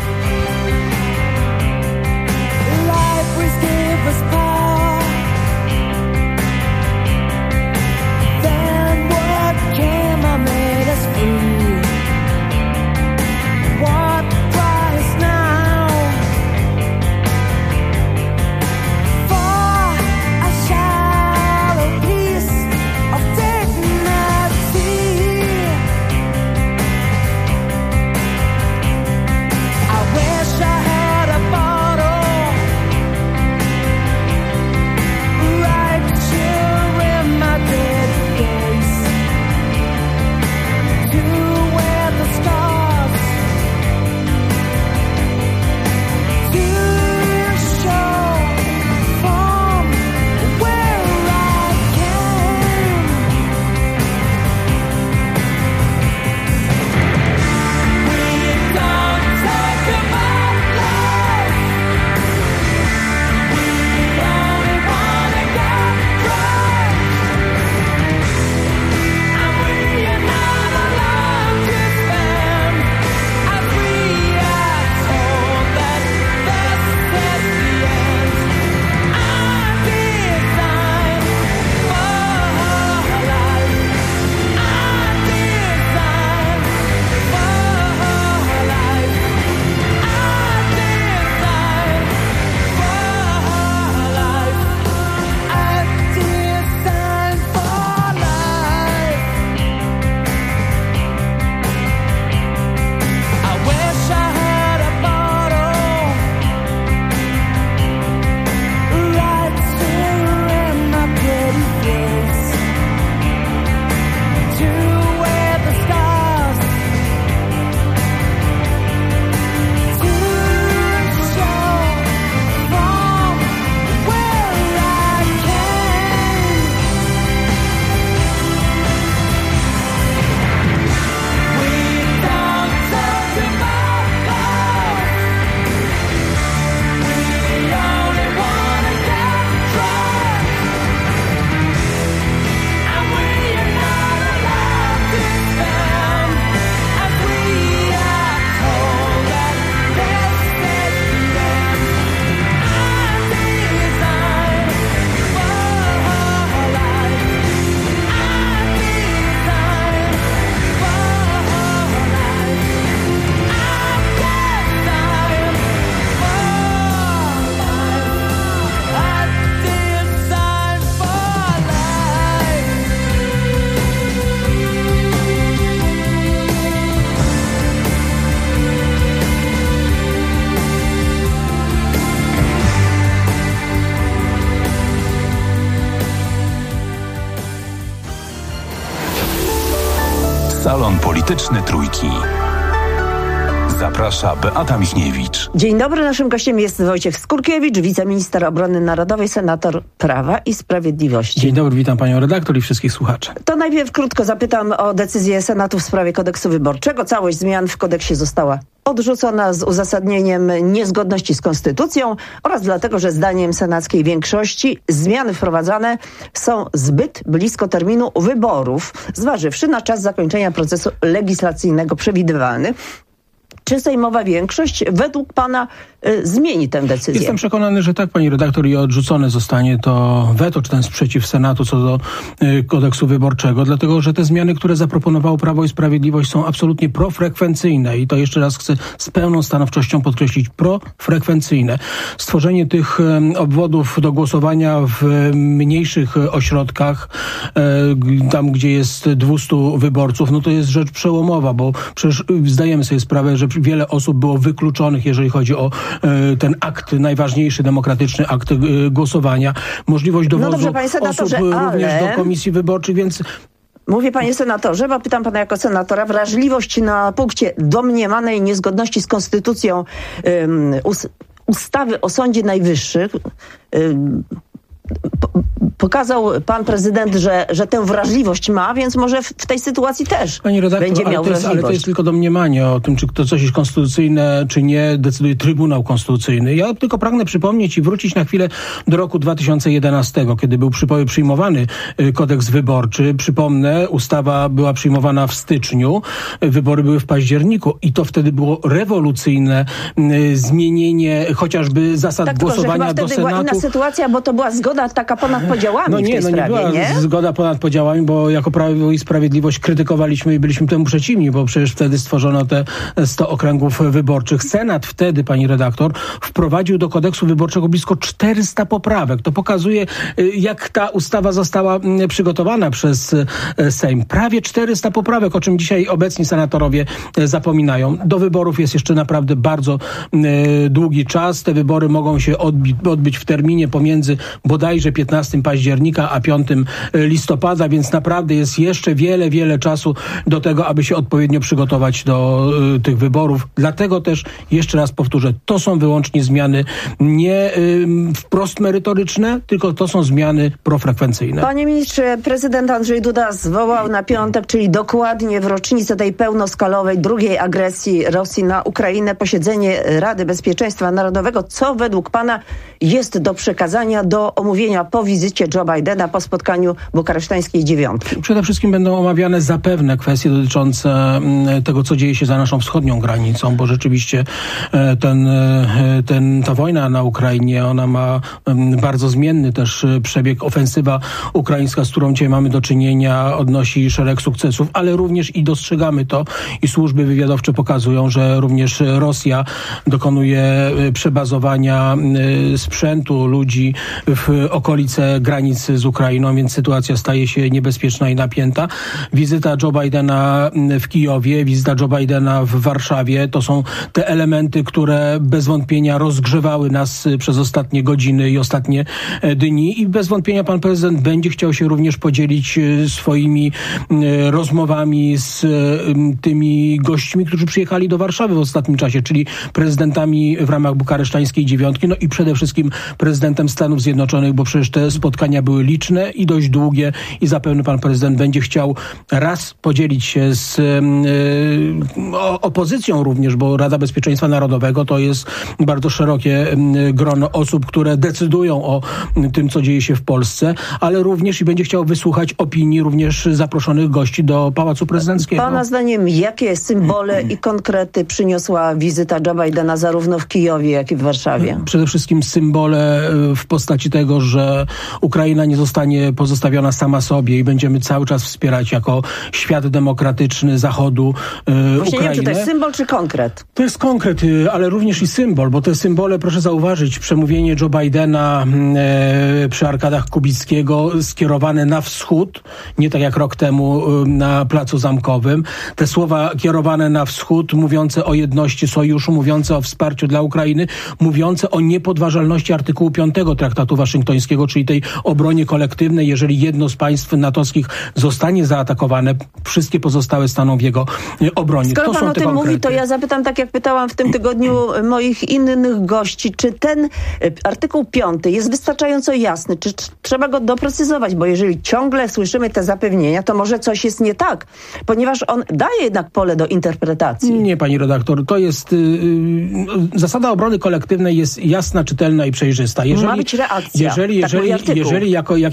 Salon Polityczny Trójki. Zaprasza Beata Michniewicz. Dzień dobry, naszym gościem jest Wojciech Skurkiewicz, wiceminister obrony narodowej, senator Prawa i Sprawiedliwości. Dzień dobry, witam panią redaktor i wszystkich słuchaczy. To najpierw krótko zapytam o decyzję Senatu w sprawie kodeksu wyborczego. Całość zmian w kodeksie została odrzucona z uzasadnieniem niezgodności z konstytucją oraz dlatego, że zdaniem senackiej większości zmiany wprowadzane są zbyt blisko terminu wyborów, zważywszy na czas zakończenia procesu legislacyjnego przewidywalny. Czy sejmowa większość według pana zmieni tę decyzję? Jestem przekonany, że tak, pani redaktor, i odrzucone zostanie to weto, czy ten sprzeciw Senatu co do kodeksu wyborczego, dlatego że te zmiany, które zaproponowało Prawo i Sprawiedliwość, są absolutnie profrekwencyjne i to jeszcze raz chcę z pełną stanowczością podkreślić, profrekwencyjne. Stworzenie tych obwodów do głosowania w mniejszych ośrodkach, tam gdzie jest 200 wyborców, no to jest rzecz przełomowa, bo przecież zdajemy sobie sprawę, że wiele osób było wykluczonych, jeżeli chodzi o ten akt, najważniejszy demokratyczny akt głosowania, możliwość dowozu osób również do komisji wyborczych, więc... Mówię, panie senatorze, bo pytam pana jako senatora, wrażliwość na punkcie domniemanej niezgodności z konstytucją ustawy o Sądzie Najwyższym, pokazał pan prezydent, że tę wrażliwość ma, więc może w tej sytuacji też Pani redaktor, będzie miał wrażliwość. Ale to jest tylko domniemanie o tym, czy to coś jest konstytucyjne, czy nie, decyduje Trybunał Konstytucyjny. Ja tylko pragnę przypomnieć i wrócić na chwilę do roku 2011, kiedy był przyjmowany kodeks wyborczy. Przypomnę, ustawa była przyjmowana w styczniu, wybory były w październiku i to wtedy było rewolucyjne zmienienie chociażby zasad głosowania do Senatu. Była inna sytuacja, bo to była zgoda taka ponad podziałami w tej sprawie, nie była zgoda ponad podziałami, bo jako Prawo i Sprawiedliwość krytykowaliśmy i byliśmy temu przeciwni, bo przecież wtedy stworzono te 100 okręgów wyborczych. Senat wtedy, pani redaktor, wprowadził do kodeksu wyborczego blisko 400 poprawek. To pokazuje, jak ta ustawa została przygotowana przez Sejm. Prawie 400 poprawek, o czym dzisiaj obecni senatorowie zapominają. Do wyborów jest jeszcze naprawdę bardzo długi czas. Te wybory mogą się odbyć w terminie pomiędzy bodajże 15 października a 5 listopada, więc naprawdę jest jeszcze wiele czasu do tego, aby się odpowiednio przygotować do tych wyborów. Dlatego też, jeszcze raz powtórzę, to są wyłącznie zmiany nie wprost merytoryczne, tylko to są zmiany profrekwencyjne. Panie ministrze, prezydent Andrzej Duda zwołał na piątek, czyli dokładnie w rocznicę tej pełnoskalowej drugiej agresji Rosji na Ukrainę, posiedzenie Rady Bezpieczeństwa Narodowego. Co według pana jest do przekazania, do omówienia po wizycie Joe Bidena, po spotkaniu bukaresztańskiej dziewiątki? Przede wszystkim będą omawiane zapewne kwestie dotyczące tego, co dzieje się za naszą wschodnią granicą, bo rzeczywiście ta wojna na Ukrainie, ona ma bardzo zmienny też przebieg. Ofensywa ukraińska, z którą dzisiaj mamy do czynienia, odnosi szereg sukcesów, ale również i dostrzegamy to i służby wywiadowcze pokazują, że również Rosja dokonuje przebazowania sprzętu, ludzi w okolice granic z Ukrainą, więc sytuacja staje się niebezpieczna i napięta. Wizyta Joe Bidena w Kijowie, wizyta Joe Bidena w Warszawie, to są te elementy, które bez wątpienia rozgrzewały nas przez ostatnie godziny i ostatnie dni i bez wątpienia pan prezydent będzie chciał się również podzielić swoimi rozmowami z tymi gośćmi, którzy przyjechali do Warszawy w ostatnim czasie, czyli prezydentami w ramach bukaresztańskiej dziewiątki, no i przede wszystkim prezydentem Stanów Zjednoczonych, bo przecież te spotkania były liczne i dość długie i zapewne pan prezydent będzie chciał raz podzielić się z opozycją również, bo Rada Bezpieczeństwa Narodowego to jest bardzo szerokie grono osób, które decydują o tym, co dzieje się w Polsce, ale również i będzie chciał wysłuchać opinii również zaproszonych gości do Pałacu Prezydenckiego. Pana zdaniem, jakie symbole i konkrety przyniosła wizyta Joe Bidena zarówno w Kijowie, jak i w Warszawie? Przede wszystkim symbole w postaci tego, że Ukraina nie zostanie pozostawiona sama sobie i będziemy cały czas wspierać jako świat demokratyczny Zachodu Właśnie Ukrainę. Nie wiem, czy to jest symbol, czy konkret? To jest konkret, ale również i symbol, bo te symbole, proszę zauważyć, przemówienie Joe Bidena przy arkadach Kubickiego skierowane na wschód, nie tak jak rok temu na Placu Zamkowym. Te słowa kierowane na wschód, mówiące o jedności sojuszu, mówiące o wsparciu dla Ukrainy, mówiące o niepodważalności artykułu 5 Traktatu Waszyngtońskiego, czyli tej obronie kolektywnej. Jeżeli jedno z państw natowskich zostanie zaatakowane, wszystkie pozostałe staną w jego obronie. Skoro pan o tym mówi, to ja zapytam, tak jak pytałam w tym tygodniu moich innych gości, czy ten artykuł 5 jest wystarczająco jasny, czy trzeba go doprecyzować, bo jeżeli ciągle słyszymy te zapewnienia, to może coś jest nie tak, ponieważ on daje jednak pole do interpretacji. Nie, pani redaktor, to jest zasada obrony kolektywnej jest jasna, czytelna i przejrzysta. Ma być reakcja, jeżeli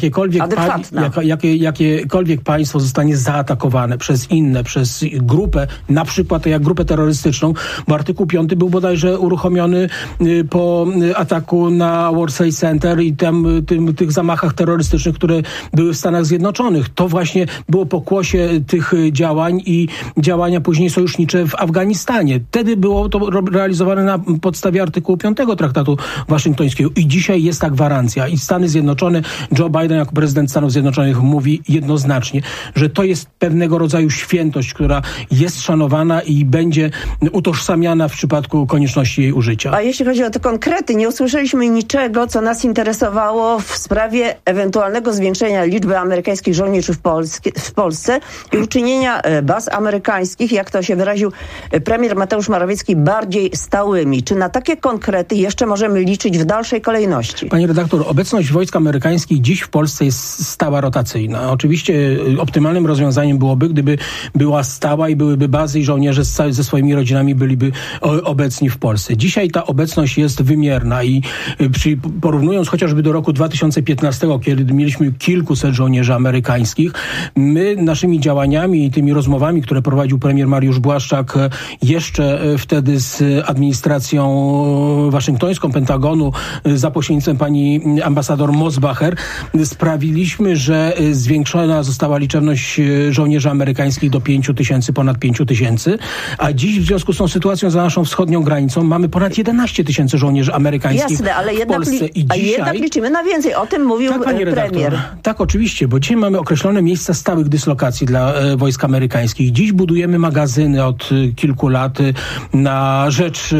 jakiekolwiek państwo zostanie zaatakowane przez inne, przez grupę, na przykład jak grupę terrorystyczną, bo artykuł 5 był bodajże uruchomiony po ataku na World Trade Center i tych zamachach terrorystycznych, które były w Stanach Zjednoczonych. To właśnie było pokłosie tych działań i działania później sojusznicze w Afganistanie. Wtedy było to realizowane na podstawie artykułu 5 Traktatu Waszyngtońskiego. I dzisiaj jest ta gwarancja. I Stany Zjednoczone, Joe Biden jako prezydent Stanów Zjednoczonych mówi jednoznacznie, że to jest pewnego rodzaju świętość, która jest szanowana i będzie utożsamiana w przypadku konieczności jej użycia. A jeśli chodzi o te konkrety, nie usłyszeliśmy niczego, co nas interesowało w sprawie ewentualnego zwiększenia liczby amerykańskich żołnierzy w Polsce i uczynienia baz amerykańskich, jak to się wyraził premier Mateusz Morawiecki, bardziej stałymi. Czy na takie konkrety jeszcze możemy liczyć w dalszej kolejności? Pani redaktor, obecność wojsk amerykańskich dziś w Polsce jest stała rotacyjna. Oczywiście optymalnym rozwiązaniem byłoby, gdyby była stała i byłyby bazy i żołnierze ze swoimi rodzinami byliby obecni w Polsce. Dzisiaj ta obecność jest wymierna i porównując chociażby do roku 2015, kiedy mieliśmy kilkuset żołnierzy amerykańskich, my naszymi działaniami i tymi rozmowami, które prowadził premier Mariusz Błaszczak jeszcze wtedy z administracją waszyngtońską, Pentagonu, za pośrednictwem pani ambasador Mosbacher, sprawiliśmy, że zwiększona została liczebność żołnierzy amerykańskich do 5 tysięcy, ponad 5 tysięcy, a dziś w związku z tą sytuacją za naszą wschodnią granicą mamy ponad 11 tysięcy żołnierzy amerykańskich. Jasne, ale w Polsce. jednak liczymy na więcej. O tym mówił premier. Tak, oczywiście, bo dzisiaj mamy określone miejsca stałych dyslokacji dla wojsk amerykańskich. Dziś budujemy magazyny od kilku lat na rzecz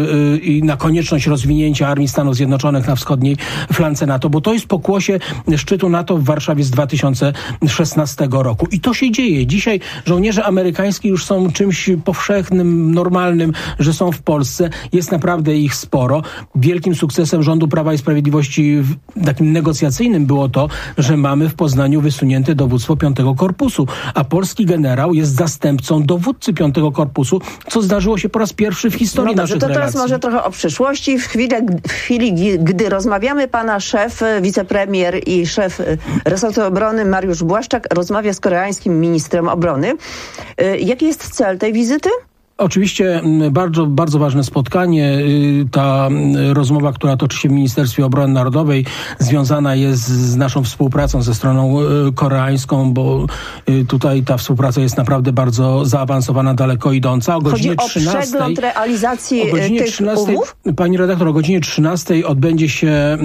i na konieczność rozwinięcia armii Stanów Zjednoczonych na wschodniej flance NATO, bo to jest pokłosie szczytu NATO w Warszawie z 2016 roku. I to się dzieje. Dzisiaj żołnierze amerykańscy już są czymś powszechnym, normalnym, że są w Polsce. Jest naprawdę ich sporo. Wielkim sukcesem rządu Prawa i Sprawiedliwości takim negocjacyjnym było to, że mamy w Poznaniu wysunięte dowództwo 5 Korpusu, a polski generał jest zastępcą dowódcy 5 Korpusu, co zdarzyło się po raz pierwszy w historii naszych relacji. To teraz może trochę o przyszłości. W chwili, gdy rozmawiamy, pana szef, wicepremier i szef resortu obrony Mariusz Błaszczak rozmawia z koreańskim ministrem obrony. Jaki jest cel tej wizyty? Oczywiście bardzo, bardzo ważne spotkanie. Ta rozmowa, która toczy się w Ministerstwie Obrony Narodowej, związana jest z naszą współpracą ze stroną koreańską, bo tutaj ta współpraca jest naprawdę bardzo zaawansowana, daleko idąca. O godzinie 13, chodzi o przegląd realizacji tych umów? Pani redaktor, o godzinie 13 odbędzie się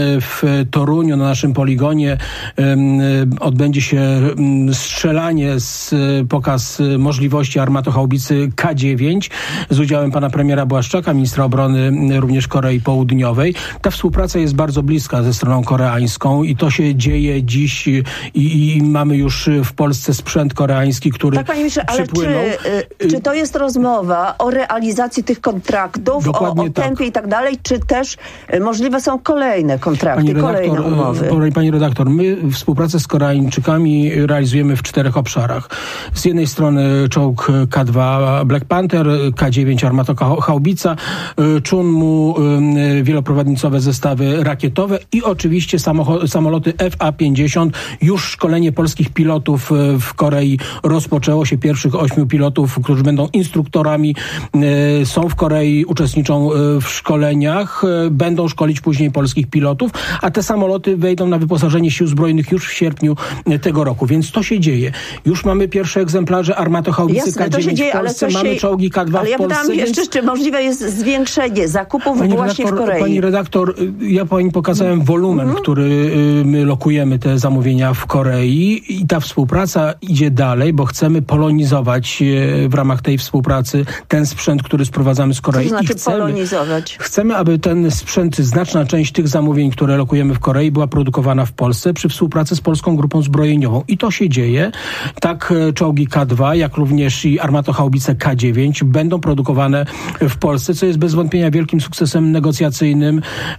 w Toruniu, na naszym poligonie, odbędzie się strzelanie, pokaz możliwości armatochaubicy K9 z udziałem pana premiera Błaszczaka, ministra obrony również Korei Południowej. Ta współpraca jest bardzo bliska ze stroną koreańską i to się dzieje dziś i mamy już w Polsce sprzęt koreański, który tak, panie ministrze, przypłynął. Ale czy to jest rozmowa o realizacji tych kontraktów, o tempie i tak dalej, czy też możliwe są kolejne kontrakty, kolejne umowy? Pani redaktor, my współpracę z Koreańczykami realizujemy w 4 obszarach. Z jednej strony czołg K2 Black Panther, K9 armatochaubica, Chunmu, wieloprowadnicowe zestawy rakietowe i oczywiście samoloty FA-50. Już szkolenie polskich pilotów w Korei rozpoczęło się. Pierwszych 8 pilotów, którzy będą instruktorami, są w Korei, uczestniczą w szkoleniach, będą szkolić później polskich pilotów, a te samoloty wejdą na wyposażenie Sił Zbrojnych już w sierpniu tego roku. Więc to się dzieje. Już mamy pierwsze egzemplarze armatochaubicy K9 w Polsce, mamy czołgi K2 w Polsce. Ale ja pytałam jeszcze, czy możliwe jest zwiększenie zakupów właśnie w Korei? Pani redaktor, ja pani pokazałem wolumen, który my lokujemy te zamówienia w Korei i ta współpraca idzie dalej, bo chcemy polonizować w ramach tej współpracy ten sprzęt, który sprowadzamy z Korei. Co to znaczy polonizować? Chcemy, aby ten sprzęt, znaczna część tych zamówień, które lokujemy w Korei, była produkowana w Polsce przy współpracy z Polską Grupą Zbrojeniową. I to się dzieje. Tak czołgi K2, jak również i armatochaubice K9 9 będą produkowane w Polsce, co jest bez wątpienia wielkim sukcesem negocjacyjnym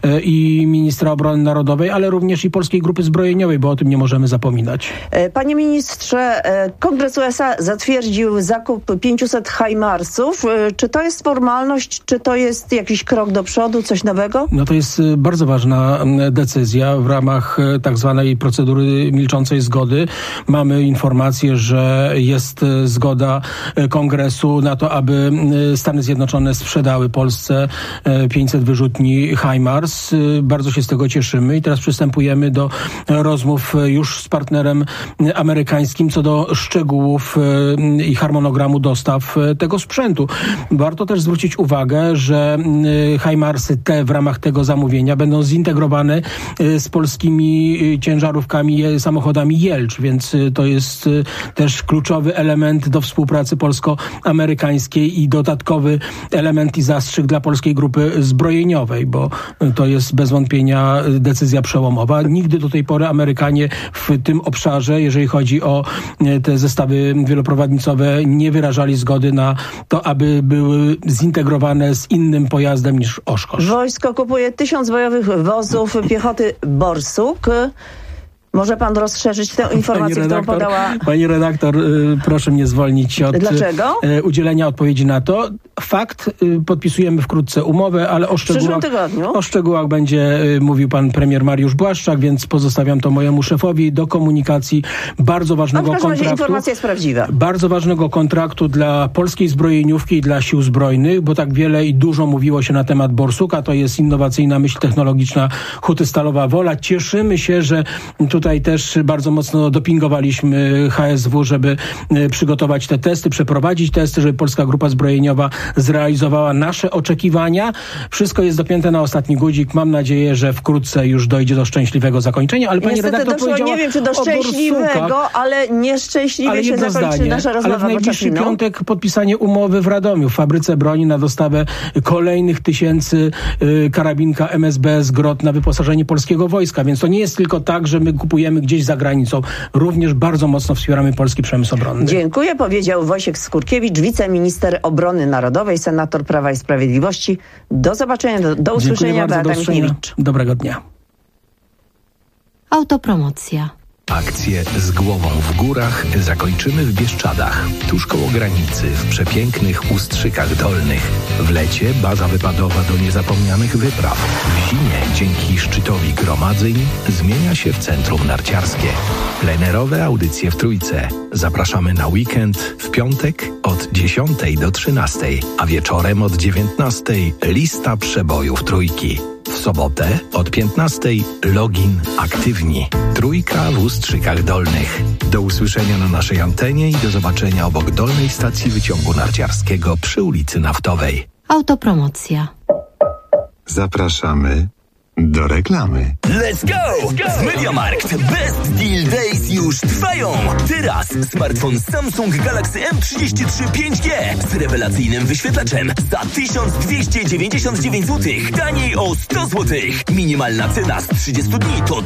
i ministra obrony narodowej, ale również i Polskiej Grupy Zbrojeniowej, bo o tym nie możemy zapominać. Panie ministrze, Kongres USA zatwierdził zakup 500 HIMARS-ów. Czy to jest formalność, czy to jest jakiś krok do przodu, coś nowego? No to jest bardzo ważna decyzja w ramach tak zwanej procedury milczącej zgody. Mamy informację, że jest zgoda Kongresu na to, aby Stany Zjednoczone sprzedały Polsce 500 wyrzutni HIMARS. Bardzo się z tego cieszymy i teraz przystępujemy do rozmów już z partnerem amerykańskim co do szczegółów i harmonogramu dostaw tego sprzętu. Warto też zwrócić uwagę, że HIMARSy te w ramach tego zamówienia będą zintegrowane z polskimi ciężarówkami, samochodami Jelcz, więc to jest też kluczowy element do współpracy polsko-amerykańskiej i dodatkowy element i zastrzyk dla Polskiej Grupy Zbrojeniowej, bo to jest bez wątpienia decyzja przełomowa. Nigdy do tej pory Amerykanie w tym obszarze, jeżeli chodzi o te zestawy wieloprowadnicowe, nie wyrażali zgody na to, aby były zintegrowane z innym pojazdem niż Oshkosh. Wojsko kupuje 1000 bojowych wozów piechoty Borsuk. Może pan rozszerzyć tę informację, którą podała... Pani redaktor, proszę mnie zwolnić od udzielenia odpowiedzi na to. Fakt, podpisujemy wkrótce umowę, ale o szczegółach będzie mówił pan premier Mariusz Błaszczak, więc pozostawiam to mojemu szefowi do komunikacji bardzo ważnego kontraktu. Informacja jest prawdziwa. Bardzo ważnego kontraktu dla polskiej zbrojeniówki i dla sił zbrojnych, bo tak wiele i dużo mówiło się na temat Borsuka. To jest innowacyjna myśl technologiczna Huty Stalowa Wola. Cieszymy się, że tutaj też bardzo mocno dopingowaliśmy HSW, żeby przygotować te testy, przeprowadzić testy, żeby Polska Grupa Zbrojeniowa zrealizowała nasze oczekiwania. Wszystko jest dopięte na ostatni guzik. Mam nadzieję, że wkrótce już dojdzie do szczęśliwego zakończenia. Ale pani redaktor powiedziała, nie wiem, czy do szczęśliwego, ale nieszczęśliwie się zakończy nasza rozmowa. Ale w najbliższy piątek podpisanie umowy w Radomiu, w fabryce broni na dostawę kolejnych 1000 karabinka MSB z Grot na wyposażenie polskiego wojska. Więc to nie jest tylko tak, że my kupujemy gdzieś za granicą. Również bardzo mocno wspieramy polski przemysł obronny. Dziękuję, powiedział Wojciech Skurkiewicz, wiceminister obrony narodowej, senator Prawa i Sprawiedliwości. Do zobaczenia, do usłyszenia. Beata Michniewicz. Dobrego dnia. Autopromocja. Akcję Z głową w górach zakończymy w Bieszczadach, tuż koło granicy, w przepięknych Ustrzykach Dolnych. W lecie baza wypadowa do niezapomnianych wypraw. W zimie dzięki szczytowi gromadzeń zmienia się w centrum narciarskie. Plenerowe audycje w Trójce. Zapraszamy na weekend w piątek od 10 do 13, a wieczorem od 19 lista przebojów Trójki. W sobotę od 15 login aktywni. Trójka w Ustrzykach Dolnych. Do usłyszenia na naszej antenie i do zobaczenia obok dolnej stacji wyciągu narciarskiego przy ulicy Naftowej. Autopromocja. Zapraszamy do reklamy. Let's go! W MediaMarkt Best Deal Days już trwają! Teraz smartfon Samsung Galaxy M33 5G z rewelacyjnym wyświetlaczem za 1299 zł, taniej o 100 zł. Minimalna cena z 30 dni to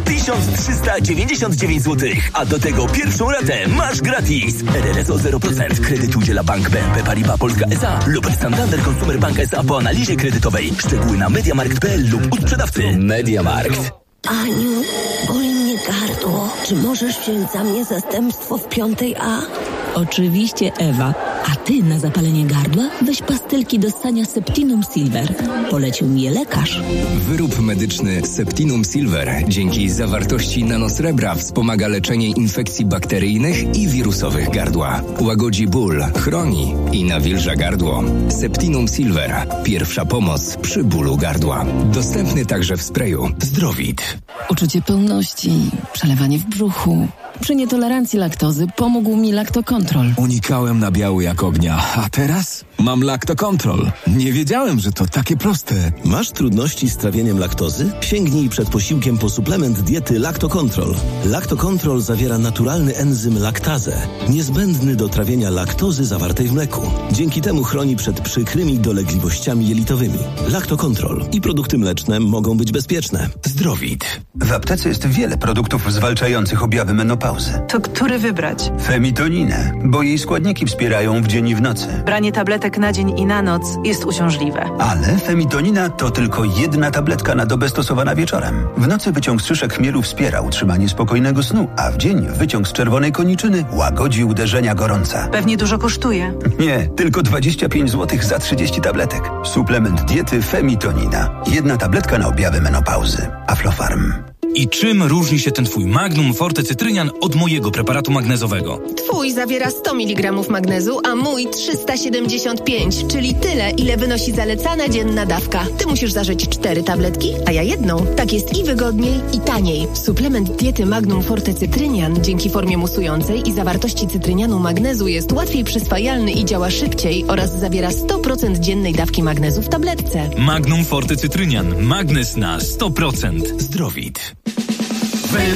1399 zł, a do tego pierwszą ratę masz gratis. RRS o 0%. Kredyt udziela Bank BNP Paribas Polska S.A. lub Santander Consumer Bank S.A. po analizie kredytowej. Szczegóły na MediaMarkt.pl lub u sprzedawcy. MediaMarkt. Aniu, boli mnie gardło. Czy możesz wziąć za mnie zastępstwo w 5A? Oczywiście, Ewa. A ty na zapalenie gardła weź pastylki do ssania Septinum Silver. Polecił mi je lekarz. Wyrób medyczny Septinum Silver dzięki zawartości nanosrebra wspomaga leczenie infekcji bakteryjnych i wirusowych gardła. Łagodzi ból, chroni i nawilża gardło. Septinum Silver. Pierwsza pomoc przy bólu gardła. Dostępny także w sprayu Zdrowit. Uczucie pełności, przelewanie w brzuchu. Przy nietolerancji laktozy pomógł mi Lactocontrol. Unikałem nabiału jak ognia, a teraz mam Lactocontrol. Nie wiedziałem, że to takie proste. Masz trudności z trawieniem laktozy? Sięgnij przed posiłkiem po suplement diety Lactocontrol. Lactocontrol zawiera naturalny enzym laktazę, niezbędny do trawienia laktozy zawartej w mleku. Dzięki temu chroni przed przykrymi dolegliwościami jelitowymi. Lactocontrol i produkty mleczne mogą być bezpieczne. Zdrowit. W aptece jest wiele produktów zwalczających objawy menopauzy. To który wybrać? Femitoninę, bo jej składniki wspierają w dzień i w nocy. Branie tabletek tabletek na dzień i na noc jest uciążliwe. Ale Femitonina to tylko jedna tabletka na dobę stosowana wieczorem. W nocy wyciąg z szyszek chmielu wspiera utrzymanie spokojnego snu, a w dzień wyciąg z czerwonej koniczyny łagodzi uderzenia gorąca. Pewnie dużo kosztuje. Nie, tylko 25 zł za 30 tabletek. Suplement diety Femitonina. Jedna tabletka na objawy menopauzy. Aflofarm. I czym różni się ten twój Magnum Forte Cytrynian od mojego preparatu magnezowego? Twój zawiera 100 mg magnezu, a mój 375, czyli tyle, ile wynosi zalecana dzienna dawka. Ty musisz zażyć 4 tabletki, a ja jedną. Tak jest i wygodniej, i taniej. Suplement diety Magnum Forte Cytrynian dzięki formie musującej i zawartości cytrynianu magnezu jest łatwiej przyswajalny i działa szybciej oraz zawiera 100% dziennej dawki magnezu w tabletce. Magnum Forte Cytrynian. Magnes na 100%. Zdrowit.